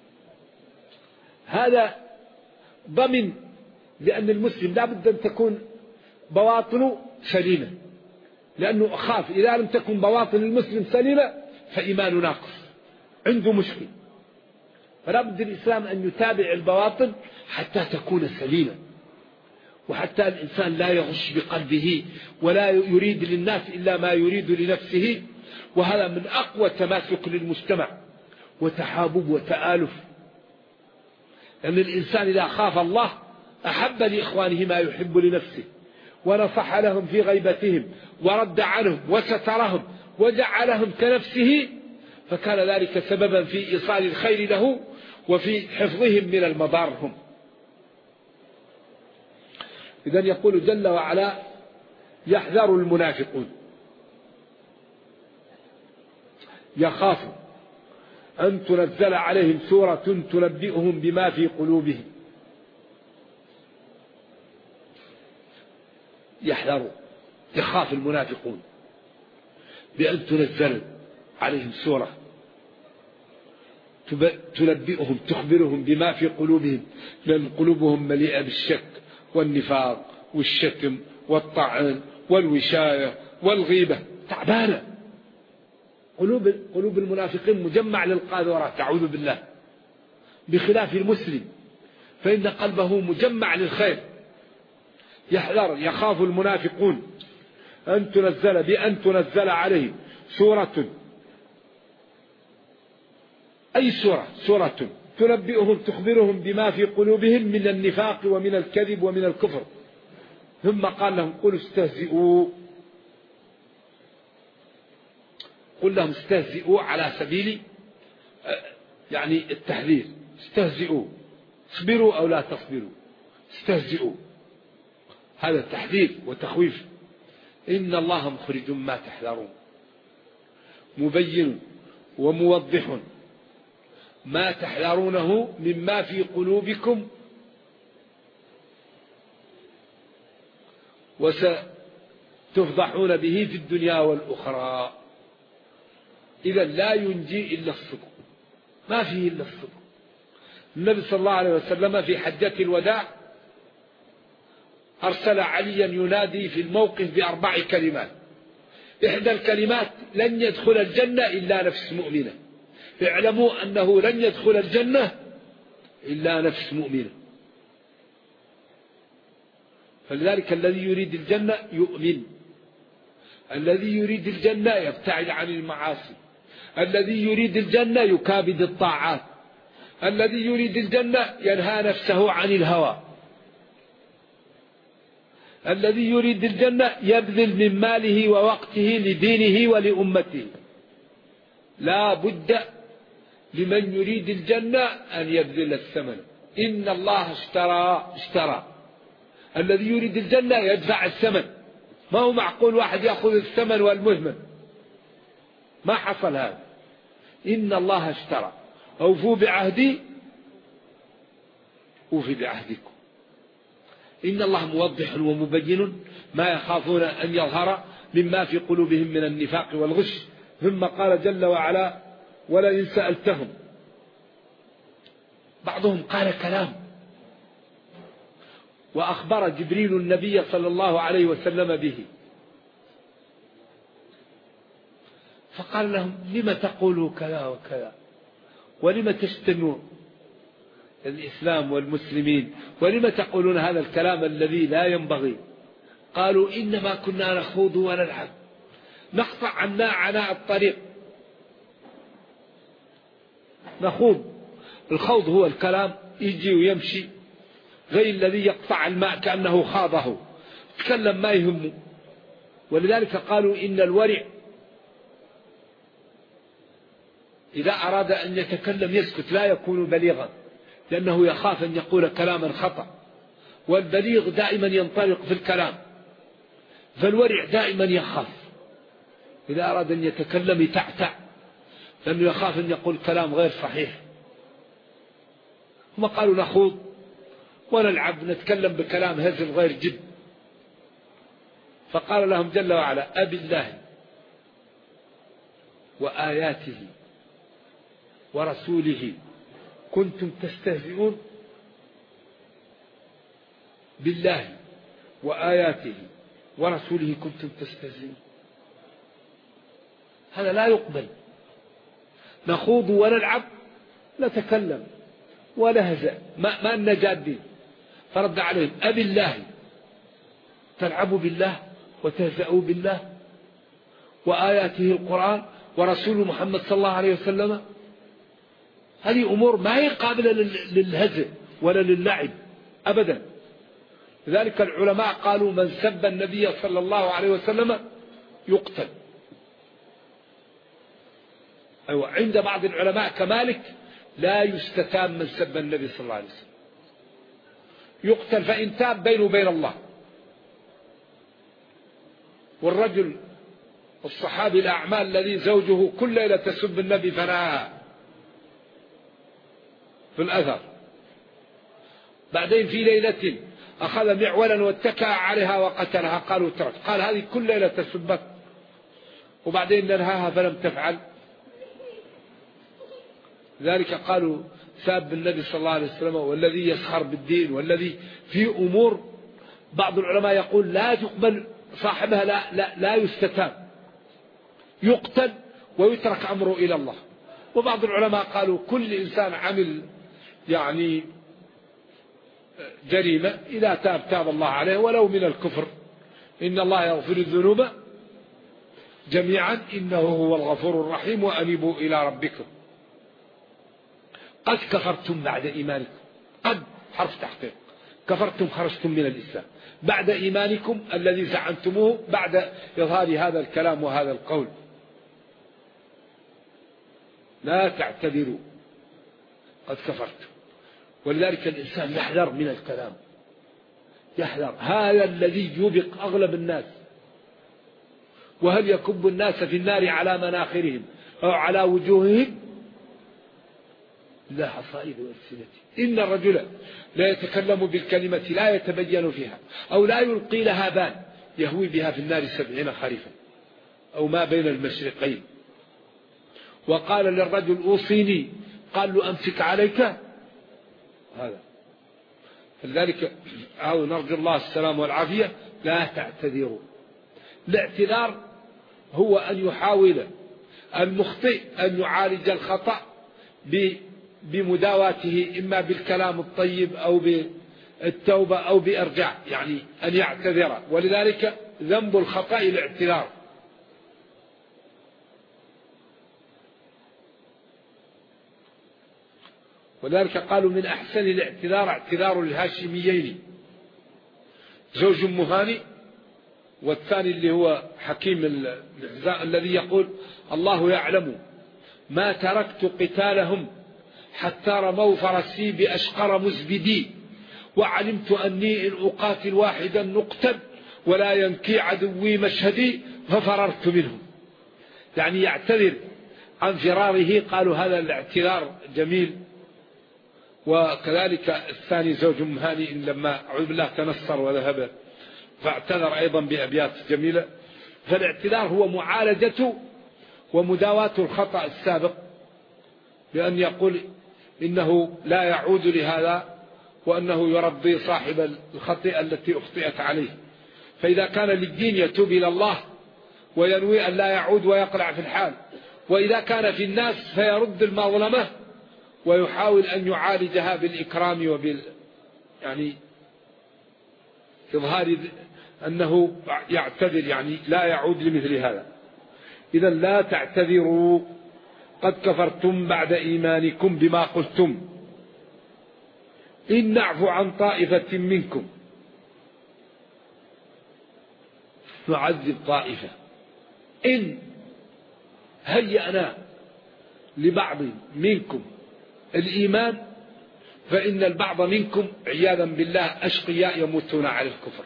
هذا ضمن، لأن المسلم لا بد أن تكون بواطنه سليمة، لأنه أخاف إذا لم تكن بواطن المسلم سليمة فإيمانه ناقص، عنده مشكل. فلا بد الإسلام أن يتابع البواطن حتى تكون سليمة، وحتى الإنسان لا يغش بقلبه ولا يريد للناس إلا ما يريد لنفسه. وهذا من أقوى تماسك للمجتمع وتحابب وتآلف، لأن الإنسان إذا خاف الله أحب لإخوانه ما يحب لنفسه، ونصح لهم في غيبتهم، ورد عنهم وسترهم وجعلهم كنفسه، فكان ذلك سببا في إيصال الخير له وفي حفظهم من المضار هم. إذن يقول جل وعلا: يحذر المنافقون، يخافوا أن تنزل عليهم سورة تنبئهم بما في قلوبهم. يحذروا، يخاف المنافقون بأن تنزل عليهم سورة تنبئهم، تخبرهم بما في قلوبهم، لأن قلوبهم مليئة بالشك والنفاق والشتم والطعن والوشاية والغيبة، تعبانة. قلوب المنافقين مجمع للقاذورات، تعوذ بالله، بخلاف المسلم فإن قلبه مجمع للخير. يحذر، يخاف المنافقون أن تنزل عليه سورة، أي سورة تنبئهم، تخبرهم بما في قلوبهم من النفاق ومن الكذب ومن الكفر. ثم قال لهم: قل استهزئوا، قل لهم استهزئوا على سبيل يعني التحذير، استهزئوا، اصبروا أو لا تصبروا، استهزئوا، هذا تحذير وتخويف. إن الله مخرج ما تحذرون، مبين وموضح ما تحذرونه مما في قلوبكم، وستفضحون به في الدنيا والأخرى. إذا لا ينجي إلا الصدق، ما فيه إلا الصدق. النبي صلى الله عليه وسلم في حجة الوداع أرسل عليا ينادي في الموقف ب4 كلمات. إحدى الكلمات: لن يدخل الجنة إلا نفس مؤمنة. اعلموا أنه لن يدخل الجنة إلا نفس مؤمنة. فلذلك الذي يريد الجنة يؤمن، الذي يريد الجنة يبتعد عن المعاصي، الذي يريد الجنة يكابد الطاعات، الذي يريد الجنة ينهى نفسه عن الهوى، الذي يريد الجنة يبذل من ماله ووقته لدينه ولأمته. لا بد لمن يريد الجنة أن يبذل الثمن. إن الله اشترى. الذي يريد الجنة يدفع الثمن. ما هو معقول واحد يأخذ الثمن والمهمل، ما حصل هذا. إن الله اشترى، أوفوا بعهدي أوفي بعهدكم. إن الله موضح ومبين ما يخافون أن يظهر مما في قلوبهم من النفاق والغش. ثم قال جل وعلا: ولئن سألتهم. بعضهم قال كلام، وأخبر جبريل النبي صلى الله عليه وسلم به، فقال لهم: لم تقولوا كذا وكذا، ولم تشتموا الإسلام والمسلمين، ولم تقولون هذا الكلام الذي لا ينبغي؟ قالوا: إنما كنا نخوض ونلعب، نقطع عنا عناء الطريق. نخوض، الخوض هو الكلام يجي ويمشي، غير الذي يقطع الماء كأنه خاضه، تكلم ما يهمه. ولذلك قالوا: إن الورع إذا أراد أن يتكلم يسكت، لا يكون بليغا، لأنه يخاف أن يقول كلاما خطأ، والبليغ دائما ينطلق في الكلام، فالورع دائما يخاف إذا أراد أن يتكلم يتعتع، لأنه يخاف أن يقول كلام غير صحيح. هم قالوا: نخوض ونلعب، نتكلم بكلام هزل غير جد. فقال لهم جل وعلا: أبي الله وآياته ورسوله كنتم تستهزئون؟ بالله وآياته ورسوله كنتم تستهزئون، هذا لا يقبل. نخوض ونلعب نتكلم ونهزأ ما النجاة دين. فرد عليهم أبي الله تلعبوا بالله وتهزأوا بالله وآياته القرآن ورسول محمد صلى الله عليه وسلم؟ هذه أمور ما هي قابلة للهزء ولا للعب أبدا. لذلك العلماء قالوا من سب النبي صلى الله عليه وسلم يقتل. أيوة، عند بعض العلماء كمالك لا يستتاب من سب النبي صلى الله عليه وسلم، يقتل فإن تاب بينه وبين الله. والرجل الصحابي الأعمال الذي زوجه كل ليلة تسب النبي فنهاها في الأثر، بعدين في ليلة أخذ معولا واتكأ عليها وقتلها، قالوا ترك، قال هذه كل ليلة تسبك، وبعدين ننهاها فلم تفعل. ذلك قالوا ساب النبي صلى الله عليه وسلم والذي يسخر بالدين والذي في أمور بعض العلماء يقول لا تقبل صاحبها، لا يستتاب، يقتل ويترك أمره إلى الله. وبعض العلماء قالوا كل إنسان عمل يعني جريمة إذا تاب الله عليه ولو من الكفر، إن الله يغفر الذنوب جميعا إنه هو الغفور الرحيم وأنيبوا إلى ربكم. قد كفرتم بعد إيمانكم، قد حرف تحقيق، كفرتم خرجتم من الإسلام بعد إيمانكم الذي زعمتموه بعد إظهار هذا الكلام وهذا القول. لا تعتذروا قد كفرتم. ولذلك الإنسان يحذر من الكلام، يحذر. هذا الذي يوبق أغلب الناس. وهل يكب الناس في النار على مناخرهم أو على وجوههم؟ لا حصائد ألسنتهم. إن الرجل لا يتكلم بالكلمة لا يتبين فيها أو لا يلقي لها بال يهوي بها في النار 70 خريفا أو ما بين المشرقين. وقال للرجل أوصيني، قال له أمسك عليك هذا. فلذلك نرجو الله السلام والعافية. لا تعتذروا. الاعتذار هو أن يحاول المخطئ أن يعالج الخطأ بمداواته، إما بالكلام الطيب أو بالتوبة أو بإرجاع، يعني أن يعتذر. ولذلك ذنب الخطأ الاعتذار. ولذلك قالوا من أحسن الاعتذار اعتذار الهاشميين، زوج مهاني والثاني اللي هو حكيم الذي يقول الله يعلم ما تركت قتالهم حتى رموا فرسي بأشقر مزبدي، وعلمت أني إن أقاتل واحدا نقتل ولا ينكي عدوي مشهدي ففررت منهم. يعني يعتذر عن فراره. قالوا هذا الاعتذار جميل. وكذلك الثاني زوج مهاني لما أعوذ بالله تنصر وذهب فاعتذر أيضا بأبيات جميلة. فالاعتذار هو معالجة ومداواة الخطأ السابق بأن يقول إنه لا يعود لهذا وأنه يرضي صاحب الخطيئة التي أخطئت عليه. فإذا كان للدين يتوب إلى الله وينوي أن لا يعود ويقلع في الحال، وإذا كان في الناس فيرد المظلمة ويحاول أن يعالجها بالإكرام يعني إظهار أنه يعتذر، يعني لا يعود لمثل هذا. إذا لا تعتذروا قد كفرتم بعد إيمانكم بما قلتم إن نعفو عن طائفة منكم نعذب طائفة. إن هيأنا لبعض منكم الإيمان فإن البعض منكم عياذا بالله أشقياء يموتون على الكفر،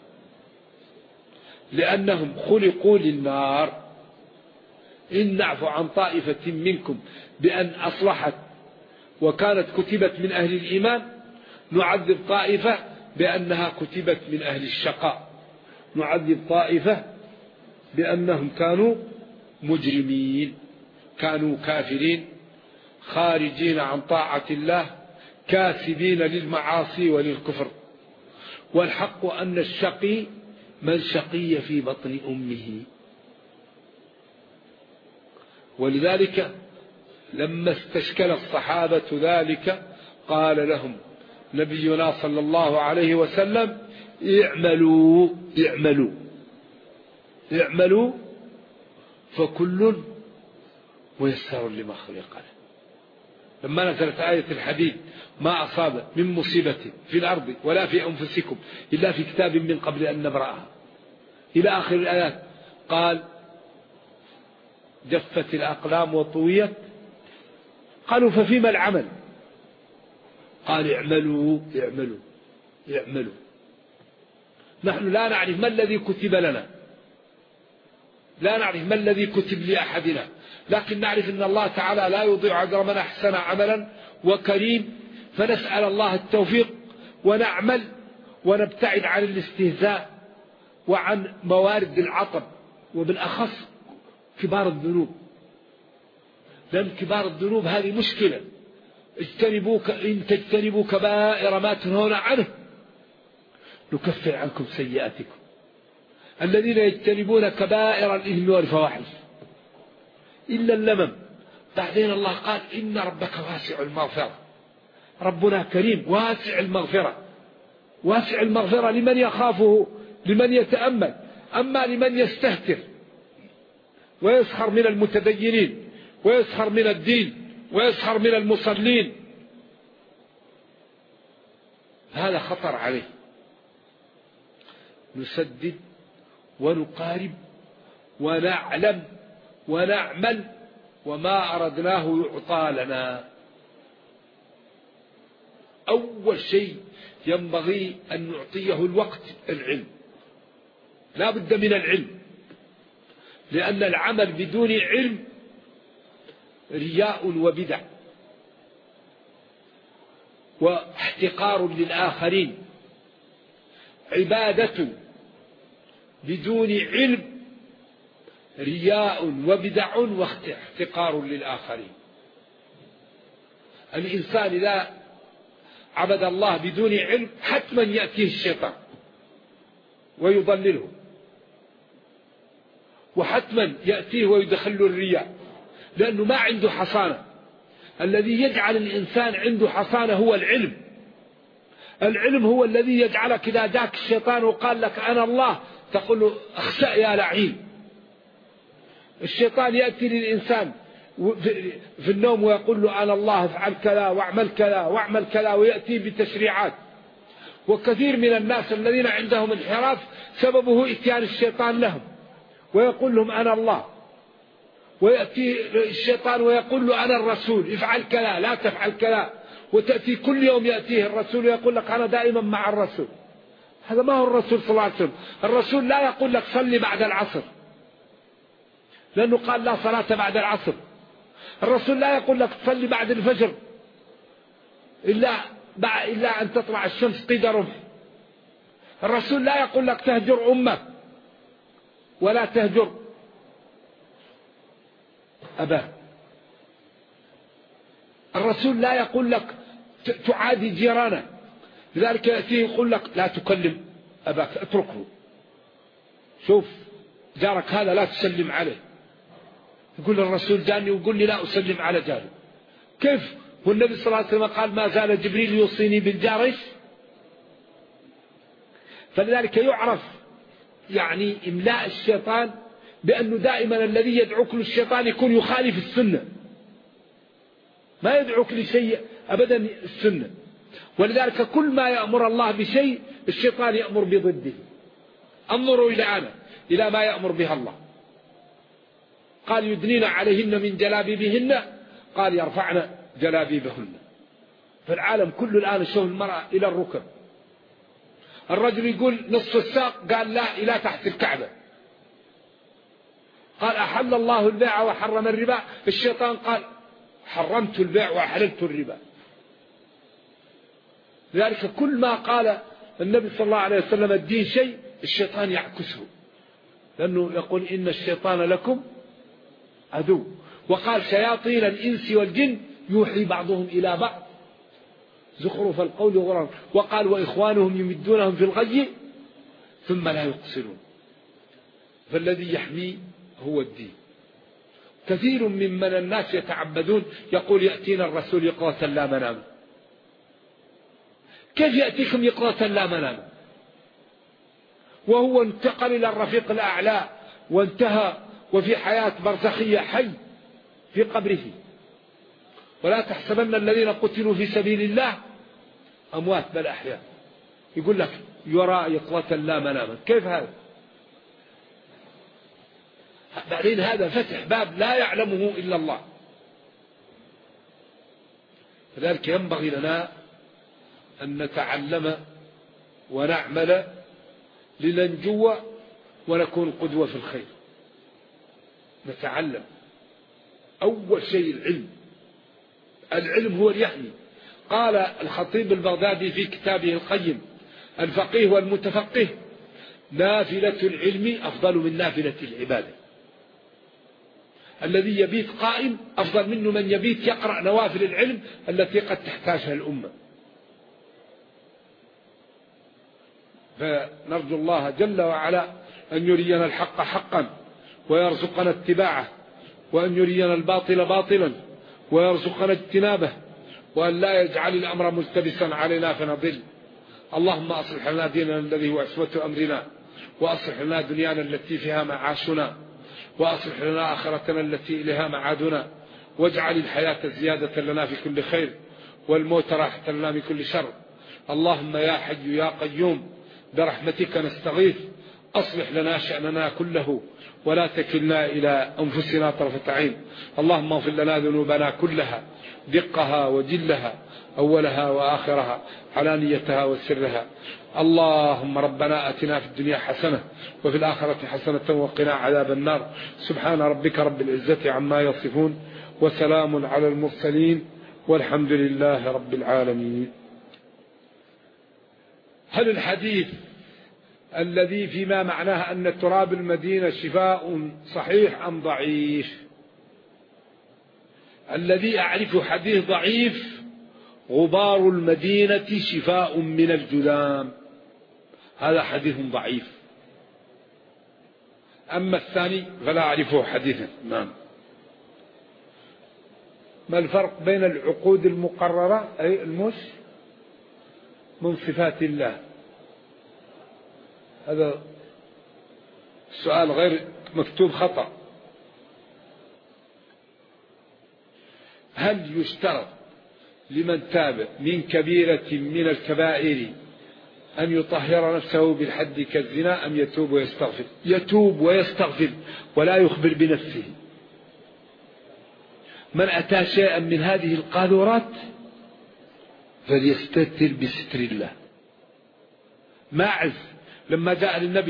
لأنهم خلقوا للنار. إن نعفو عن طائفة منكم بأن أصلحت وكانت كتبت من أهل الإيمان نعذب طائفة بأنها كتبت من أهل الشقاء، نعذب طائفة بأنهم كانوا مجرمين، كانوا كافرين خارجين عن طاعة الله كاسبين للمعاصي وللكفر. والحق أن الشقي من شقي في بطن أمه. ولذلك لما استشكل الصحابة ذلك قال لهم نبينا صلى الله عليه وسلم اعملوا اعملوا اعملوا فكل ميسر لما خلق له. لما نزلت آية الحديد ما أصاب من مصيبة في الأرض ولا في أنفسكم إلا في كتاب من قبل أن نبرأها إلى آخر الآيات قال جفت الأقلام وطويت. قالوا ففيما العمل؟ قال اعملوا اعملوا اعملوا. نحن لا نعرف ما الذي كتب لنا، لا نعرف ما الذي كتب لأحدنا، لكن نعرف أن الله تعالى لا يضيع أجر من أحسن عملا وكريم. فنسأل الله التوفيق ونعمل ونبتعد عن الاستهزاء وعن موارد العطب، وبالأخص كبار الذنوب، لأن كبار الذنوب هذه مشكلة. إن تجتنبوا كبائر ما تنهون عنه نكفر عنكم سيئاتكم. الذين يجتنبون كبائر الإثم والفواحش إلا اللمم. بعدين الله قال إن ربك واسع المغفرة. ربنا كريم واسع المغفرة، واسع المغفرة لمن يخافه لمن يتأمل. أما لمن يستهتر ويسخر من المتدينين ويسخر من الدين ويسخر من المصلين هذا خطر عليه. نسدد ونقارب ونعلم ونعمل وما أردناه يعطى لنا. أول شيء ينبغي أن نعطيه الوقت العلم، لا بد من العلم، لأن العمل بدون علم رياء وبدع واحتقار للآخرين. عبادة بدون علم رياء وبدع واحتقار للآخرين. الإنسان إذا عبد الله بدون علم حتما يأتيه الشيطان ويضلله، وحتما يأتيه ويدخله الرياء، لأنه ما عنده حصانة. الذي يجعل الإنسان عنده حصانة هو العلم. العلم هو الذي يجعلك إذا جاك الشيطان وقال لك أنا الله تقول له اخسأ يا لعين. الشيطان يأتي للإنسان في النوم ويقول له أنا الله افعل كذا واعمل كذا واعمل كذا، ويأتي بتشريعات. وكثير من الناس الذين عندهم انحراف سببه إتيان الشيطان لهم ويقول لهم أنا الله، ويأتي الشيطان ويقول له أنا الرسول افعل كذا لا تفعل كذا، وتأتي كل يوم يأتيه الرسول ويقول لك أنا دائما مع الرسول. هذا ما هو الرسول صلى الله عليه وسلم. الرسول لا يقول لك صلي بعد العصر، لأنه قال لا صلاة بعد العصر. الرسول لا يقول لك صلي بعد الفجر إلا أن تطلع الشمس قيد رمح. الرسول لا يقول لك تهجر أمك ولا تهجر أباه. الرسول لا يقول لك تعادي جيرانك، لذلك يأتيه يقول لك لا تكلم أباك اتركه، شوف جارك هذا لا تسلم عليه. يقول الرسول جاني ويقول لي لا أسلم على جاري. كيف والنبي صلى الله عليه وسلم قال ما زال جبريل يوصيني بالجار. فلذلك يعرف يعني إملاء الشيطان بأنه دائما الذي يدعوك للشيطان يكون يخالف السنة، ما يدعوك لشيء أبدا السنة. ولذلك كل ما يأمر الله بشيء الشيطان يأمر بضده. انظروا إلى ما يأمر بها الله. قال يدنين عليهن من جلابيبهن، قال يرفعن جلابيبهن. فالعالم كله الآن شوف المرأة إلى الركب. الرجل يقول نصف الساق، قال لا إلى تحت الكعبة. قال أحل الله البيع وحرم الربا، الشيطان قال حرمت البيع وحللت الربا. لذلك كل ما قال النبي صلى الله عليه وسلم الدين شيء الشيطان يعكسه، لأنه يقول إن الشيطان لكم عدو. وقال شياطين الإنس والجن يوحي بعضهم إلى بعض زخرف القول غرورا. وقال وإخوانهم يمدونهم في الغي ثم لا يقصرون. فالذي يحمي هو الدين. كثير ممن الناس يتعبدون يقول يأتينا الرسول يقظة لا منام. كيف يأتيكم يقظة لا منام وهو انتقل إلى الرفيق الأعلى وانتهى وفي حياة برزخية حي في قبره؟ ولا تحسبن الذين قتلوا في سبيل الله أموات بل أحياء. يقول لك يرى يقظة لا منام، كيف هذا؟ بعدين هذا فتح باب لا يعلمه إلا الله. لذلك ينبغي لنا أن نتعلم ونعمل لننجو ونكون قدوة في الخير. نتعلم أول شيء العلم هو اليحيي. قال الخطيب البغدادي في كتابه القيم الفقيه والمتفقه: نافلة العلم أفضل من نافلة العبادة. الذي يبيت قائم أفضل منه من يبيت يقرأ نوافل العلم التي قد تحتاجها الأمة. فنرجو الله جل وعلا أن يرينا الحق حقا ويرزقنا اتباعه، وأن يرينا الباطل باطلا ويرزقنا اجتنابه، وأن لا يجعل الأمر ملتبسا علينا فنضل. اللهم أصلح لنا ديننا الذي هو عصمة أمرنا، وأصلح لنا دنيانا التي فيها معاشنا، وأصلح لنا آخرتنا التي إليها معادنا، واجعل الحياة زيادة لنا في كل خير والموت راحة لنا من كل شر. اللهم يا حي يا قيوم برحمتك نستغيث، أصلح لنا شأننا كله ولا تكلنا إلى أنفسنا طرفة عين. اللهم اغفر لنا ذنوبنا كلها دقها وجلها أولها وآخرها علانيتها وسرها. اللهم ربنا آتنا في الدنيا حسنة وفي الآخرة حسنة وقنا عذاب النار. سبحان ربك رب العزة عما يصفون وسلام على المرسلين والحمد لله رب العالمين. هل الحديث الذي فيما معناه أن تراب المدينة شفاء صحيح أم ضعيف؟ الذي أعرفه حديث ضعيف: غبار المدينة شفاء من الجذام، هذا حديث ضعيف. أما الثاني فلا أعرفه حديثا. نعم. ما الفرق بين العقود المقررة أي المش من صفات الله؟ هذا السؤال غير مكتوب خطأ. هل يشترط لمن تاب من كبيرة من الكبائر أن يطهر نفسه بالحد كالزنا أم يتوب ويستغفر؟ يتوب ويستغفر ولا يخبر بنفسه. من أتى شيئا من هذه القاذورات فليستتر بستر الله. ماعز لما جاء للنبي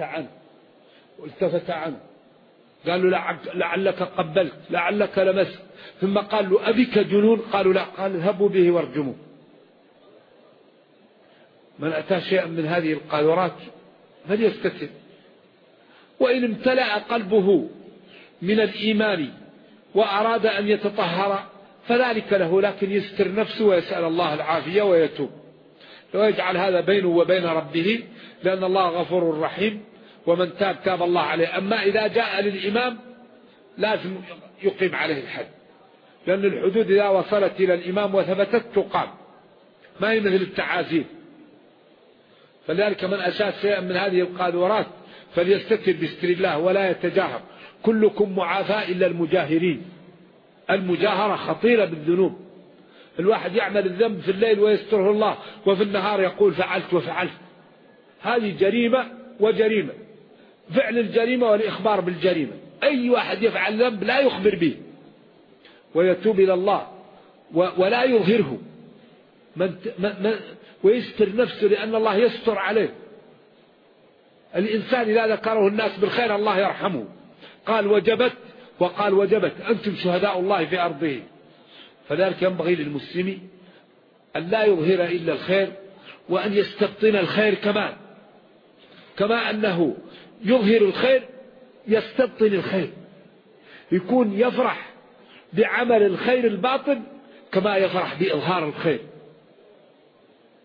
التفت عنه قال له لعلك قبلت لعلك لمست، ثم قال له أبك جنون؟ قالوا لا. قال اذهبوا به وارجموا. من أتى شيئا من هذه القاذورات فليستتر، وإن امتلأ قلبه من الإيمان وأراد أن يتطهر فذلك له، لكن يستر نفسه ويسأل الله العافية ويتوب ويجعل هذا بينه وبين ربه، لأن الله غفور رحيم، ومن تاب تاب الله عليه. أما إذا جاء للإمام لازم يقيم عليه الحد، لأن الحدود إذا وصلت إلى الإمام وثبتت تقام، ما هي مثل التعازير. فلذلك من أشاء شيئا من هذه القاذورات فليستتر بستر الله ولا يتجاهر. كلكم معافى إلا المجاهرين. المجاهرة خطيرة بالذنوب. الواحد يعمل الذنب في الليل ويستره الله، وفي النهار يقول فعلت وفعلت. هذه جريمة وجريمة، فعل الجريمة والإخبار بالجريمة. أي واحد يفعل ذنب لا يخبر به ويتوب إلى الله ولا يظهره ويستر نفسه، لأن الله يستر عليه. الإنسان إذا ذكره الناس بالخير الله يرحمه. قال وجبت وقال وجبت، أنتم شهداء الله في أرضه. فذلك ينبغي للمسلم أن لا يظهر إلا الخير، وأن يستبطن الخير كما أنه يظهر الخير يستبطن الخير، يكون يفرح بعمل الخير الباطن كما يفرح بإظهار الخير.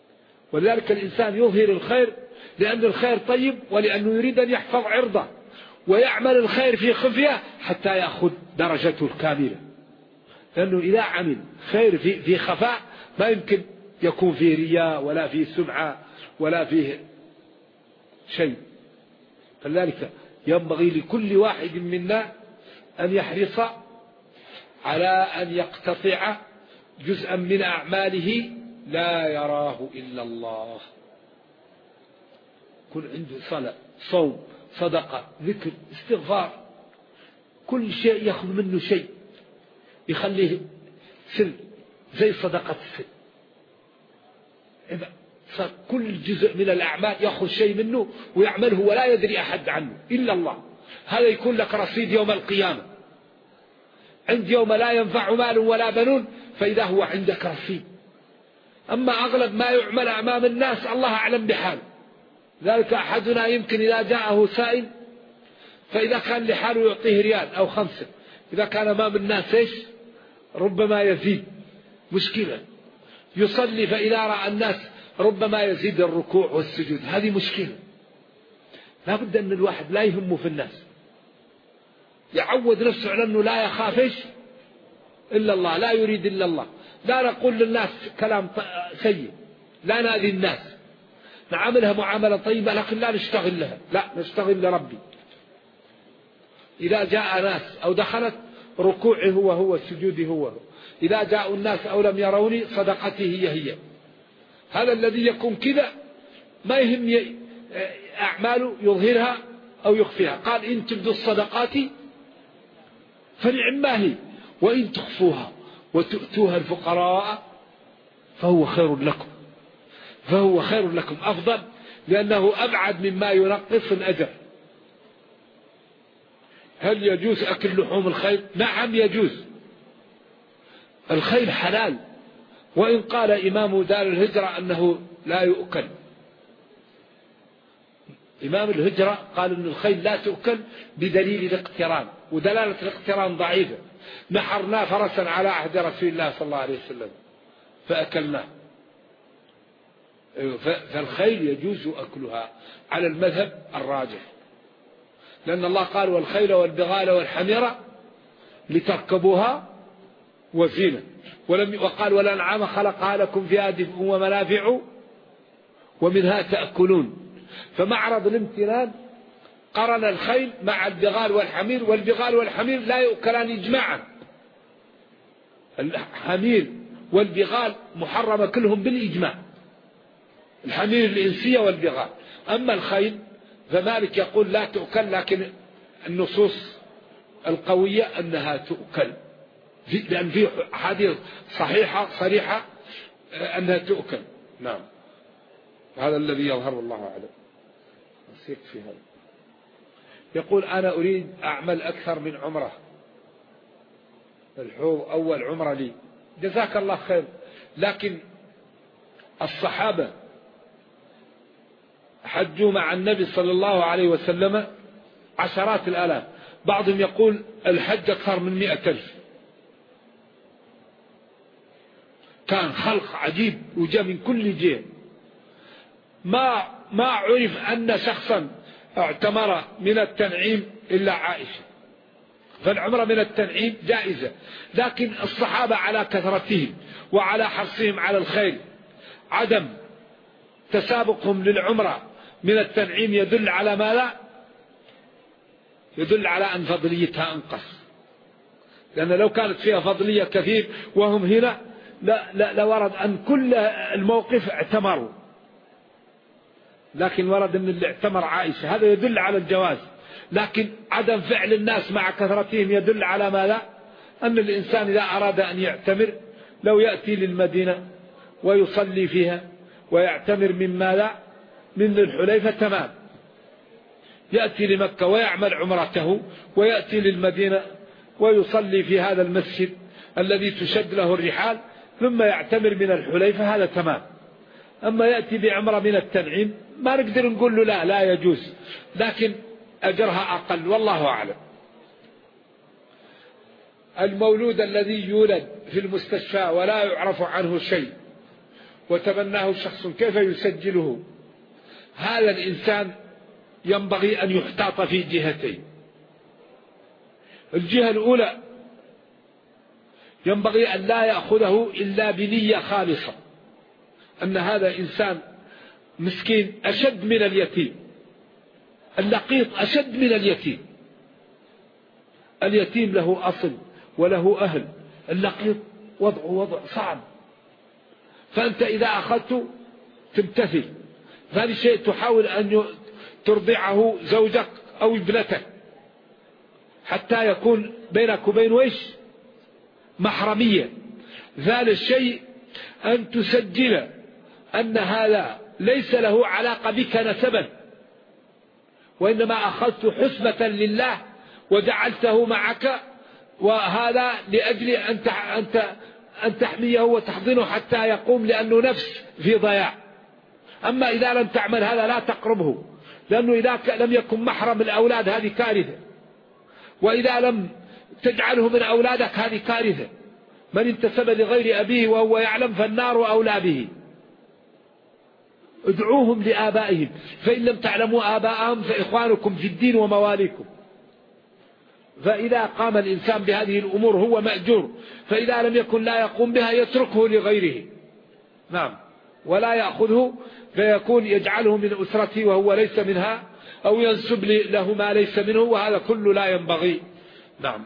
ولذلك الإنسان يظهر الخير لأن الخير طيب، ولأنه يريد أن يحفظ عرضه، ويعمل الخير في خفية حتى يأخذ درجته الكاملة. لأنه إذا عمل خير في خفاء ما يمكن يكون فيه رياء ولا فيه سمعة ولا فيه شيء. فلذلك ينبغي لكل واحد منا أن يحرص على أن يقتطع جزءا من أعماله لا يراه إلا الله. كل عنده صلاة، صوم، صدقة، ذكر، استغفار، كل شيء يأخذ منه شيء يخليه سر، زي صدقة السر. كل جزء من الأعمال يأخذ شيء منه ويعمله ولا يدري أحد عنه إلا الله. هذا يكون لك رصيد يوم القيامة، عند يوم لا ينفع مال ولا بنون، فإذا هو عندك رصيد. أما أغلب ما يعمل أمام الناس الله أعلم بحاله. ذلك أحدنا يمكن إذا جاءه سائل فإذا كان لحاله يعطيه ريال أو 5، إذا كان أمام الناس إيش ربما يزيد. مشكلة. يصلي فإذا رأى الناس ربما يزيد الركوع والسجود. هذه مشكلة. لا بد أن الواحد لا يهمه في الناس، يعود نفسه على أنه لا يخاف إيش إلا الله، لا يريد إلا الله. لا نقول للناس كلام سيء، لا نأذي الناس، نعاملها معاملة طيبة، لكن لا نشتغل لها، لا نشتغل لربي. إذا جاء ناس أو دخلت ركوعه هو سجوده هو، إذا جاءوا الناس أو لم يروني صدقتي هي. هذا الذي يكون كذا ما يهم أعماله يظهرها أو يخفيها. قال إن تبدوا الصدقات فنعم هي، وإن تخفوها وتؤتوها الفقراء فهو خير لكم. فهو خير لكم أفضل، لأنه أبعد مما ينقص الأجر. هل يجوز أكل لحوم الخيل؟ نعم يجوز. الخيل حلال، وإن قال إمام دار الهجرة أنه لا يؤكل. إمام الهجرة قال أن الخيل لا تؤكل بدليل الاقتران، ودلالة الاقتران ضعيفة. نحرنا فرسا على عهد رسول الله صلى الله عليه وسلم فأكلناه. فالخيل يجوز أكلها على المذهب الراجح، لأن الله قال والخيل والبغال والحمير لتركبوها وزينة، وقال والأنعام خلقها لكم فيها دفء ومنافع ومنها تأكلون. فمعرض الامتنان قرن الخيل مع البغال والحمير، والبغال والحمير لا يؤكلان إجماعا. الحمير والبغال محرمة كلهم بالإجماع، الحمير الإنسية والبغال. أما الخيل فمالك يقول لا تؤكل، لكن النصوص القوية أنها تؤكل، لأن في حديث صحيحة صريحة أنها تؤكل. نعم، هذا الذي يظهر الله أعلم. يكفي هذا. يقول أنا أريد أعمل أكثر من عمرة، الحوض أول عمرة لي. جزاك الله خير. لكن الصحابة حجوا مع النبي صلى الله عليه وسلم عشرات الآلاف، بعضهم يقول الحج أكثر من 100,000. كان خلق عجيب وجاء من كل جهة. ما عرف أن شخصا اعتمر من التنعيم إلا عائشة. فالعمرة من التنعيم جائزة، لكن الصحابة على كثرتهم وعلى حرصهم على الخير، عدم تسابقهم للعمرة من التنعيم يدل على ما لا يدل على أن فضليتها أنقص. لأن لو كانت فيها فضلية كثير وهم هنا لورد أن كل الموقف اعتمروا، لكن ورد أن اللي اعتمر عائشة، هذا يدل على الجواز. لكن عدم فعل الناس مع كثرتهم يدل على ما لا، أن الإنسان إذا أراد أن يعتمر لو يأتي للمدينة ويصلي فيها ويعتمر مما لا من الحليفة تمام، يأتي لمكة ويعمل عمرته ويأتي للمدينة ويصلي في هذا المسجد الذي تشد له الرحال ثم يعتمر من الحليفة، هذا تمام. أما يأتي بعمرة من التنعيم ما نقدر نقول له لا يجوز، لكن أجرها أقل، والله أعلم. المولود الذي يولد في المستشفى ولا يعرف عنه شيء وتبناه شخص كيف يسجله؟ هذا الإنسان ينبغي أن يحتاط في جهتين. الجهة الأولى ينبغي أن لا يأخذه إلا بنية خالصة، أن هذا إنسان مسكين أشد من اليتيم، اللقيط أشد من اليتيم. اليتيم له أصل وله أهل، اللقيط وضعه وضع صعب. فأنت إذا أخذت تمتثل. ثاني شيء تحاول أن ترضعه زوجك أو ابنتك حتى يكون بينك وبين ويش محرمية. ثالث شيء أن تسجل أن هذا ليس له علاقة بك نسبا، وإنما أخذت حسبة لله وجعلته معك، وهذا لأجل أن تحميه وتحضنه حتى يقوم، لأنه نفس في ضياع. أما إذا لم تعمل هذا لا تقربه، لأنه إذا لم يكن محرم الأولاد هذه كارثة، وإذا لم تجعله من أولادك هذه كارثة. من انتسب لغير أبيه وهو يعلم فالنار أولى به. ادعوهم لآبائهم، فإن لم تعلموا آباءهم فإخوانكم في الدين ومواليكم. فإذا قام الإنسان بهذه الأمور هو مأجور، فإذا لم يكن لا يقوم بها يتركه لغيره. نعم، ولا يأخذه فيكون يجعله من أسرته وهو ليس منها، أو ينسب له ما ليس منه، وهذا كله لا ينبغي. نعم.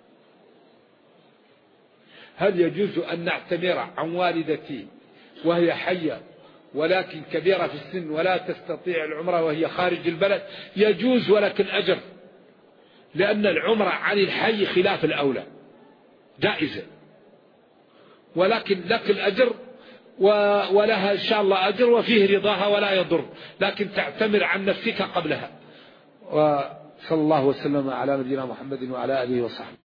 هل يجوز أن نعتمر عن والدتي وهي حية ولكن كبيرة في السن ولا تستطيع العمرة وهي خارج البلد؟ يجوز ولكن أجر، لأن العمرة عن الحي خلاف الأولى جائزة، ولكن لك الأجر ولها إن شاء الله أجر وفيه رضاها ولا يضر، لكن تعتمر عن نفسك قبلها. وصلى الله وسلم على نبينا محمد وعلى آله وصحبه.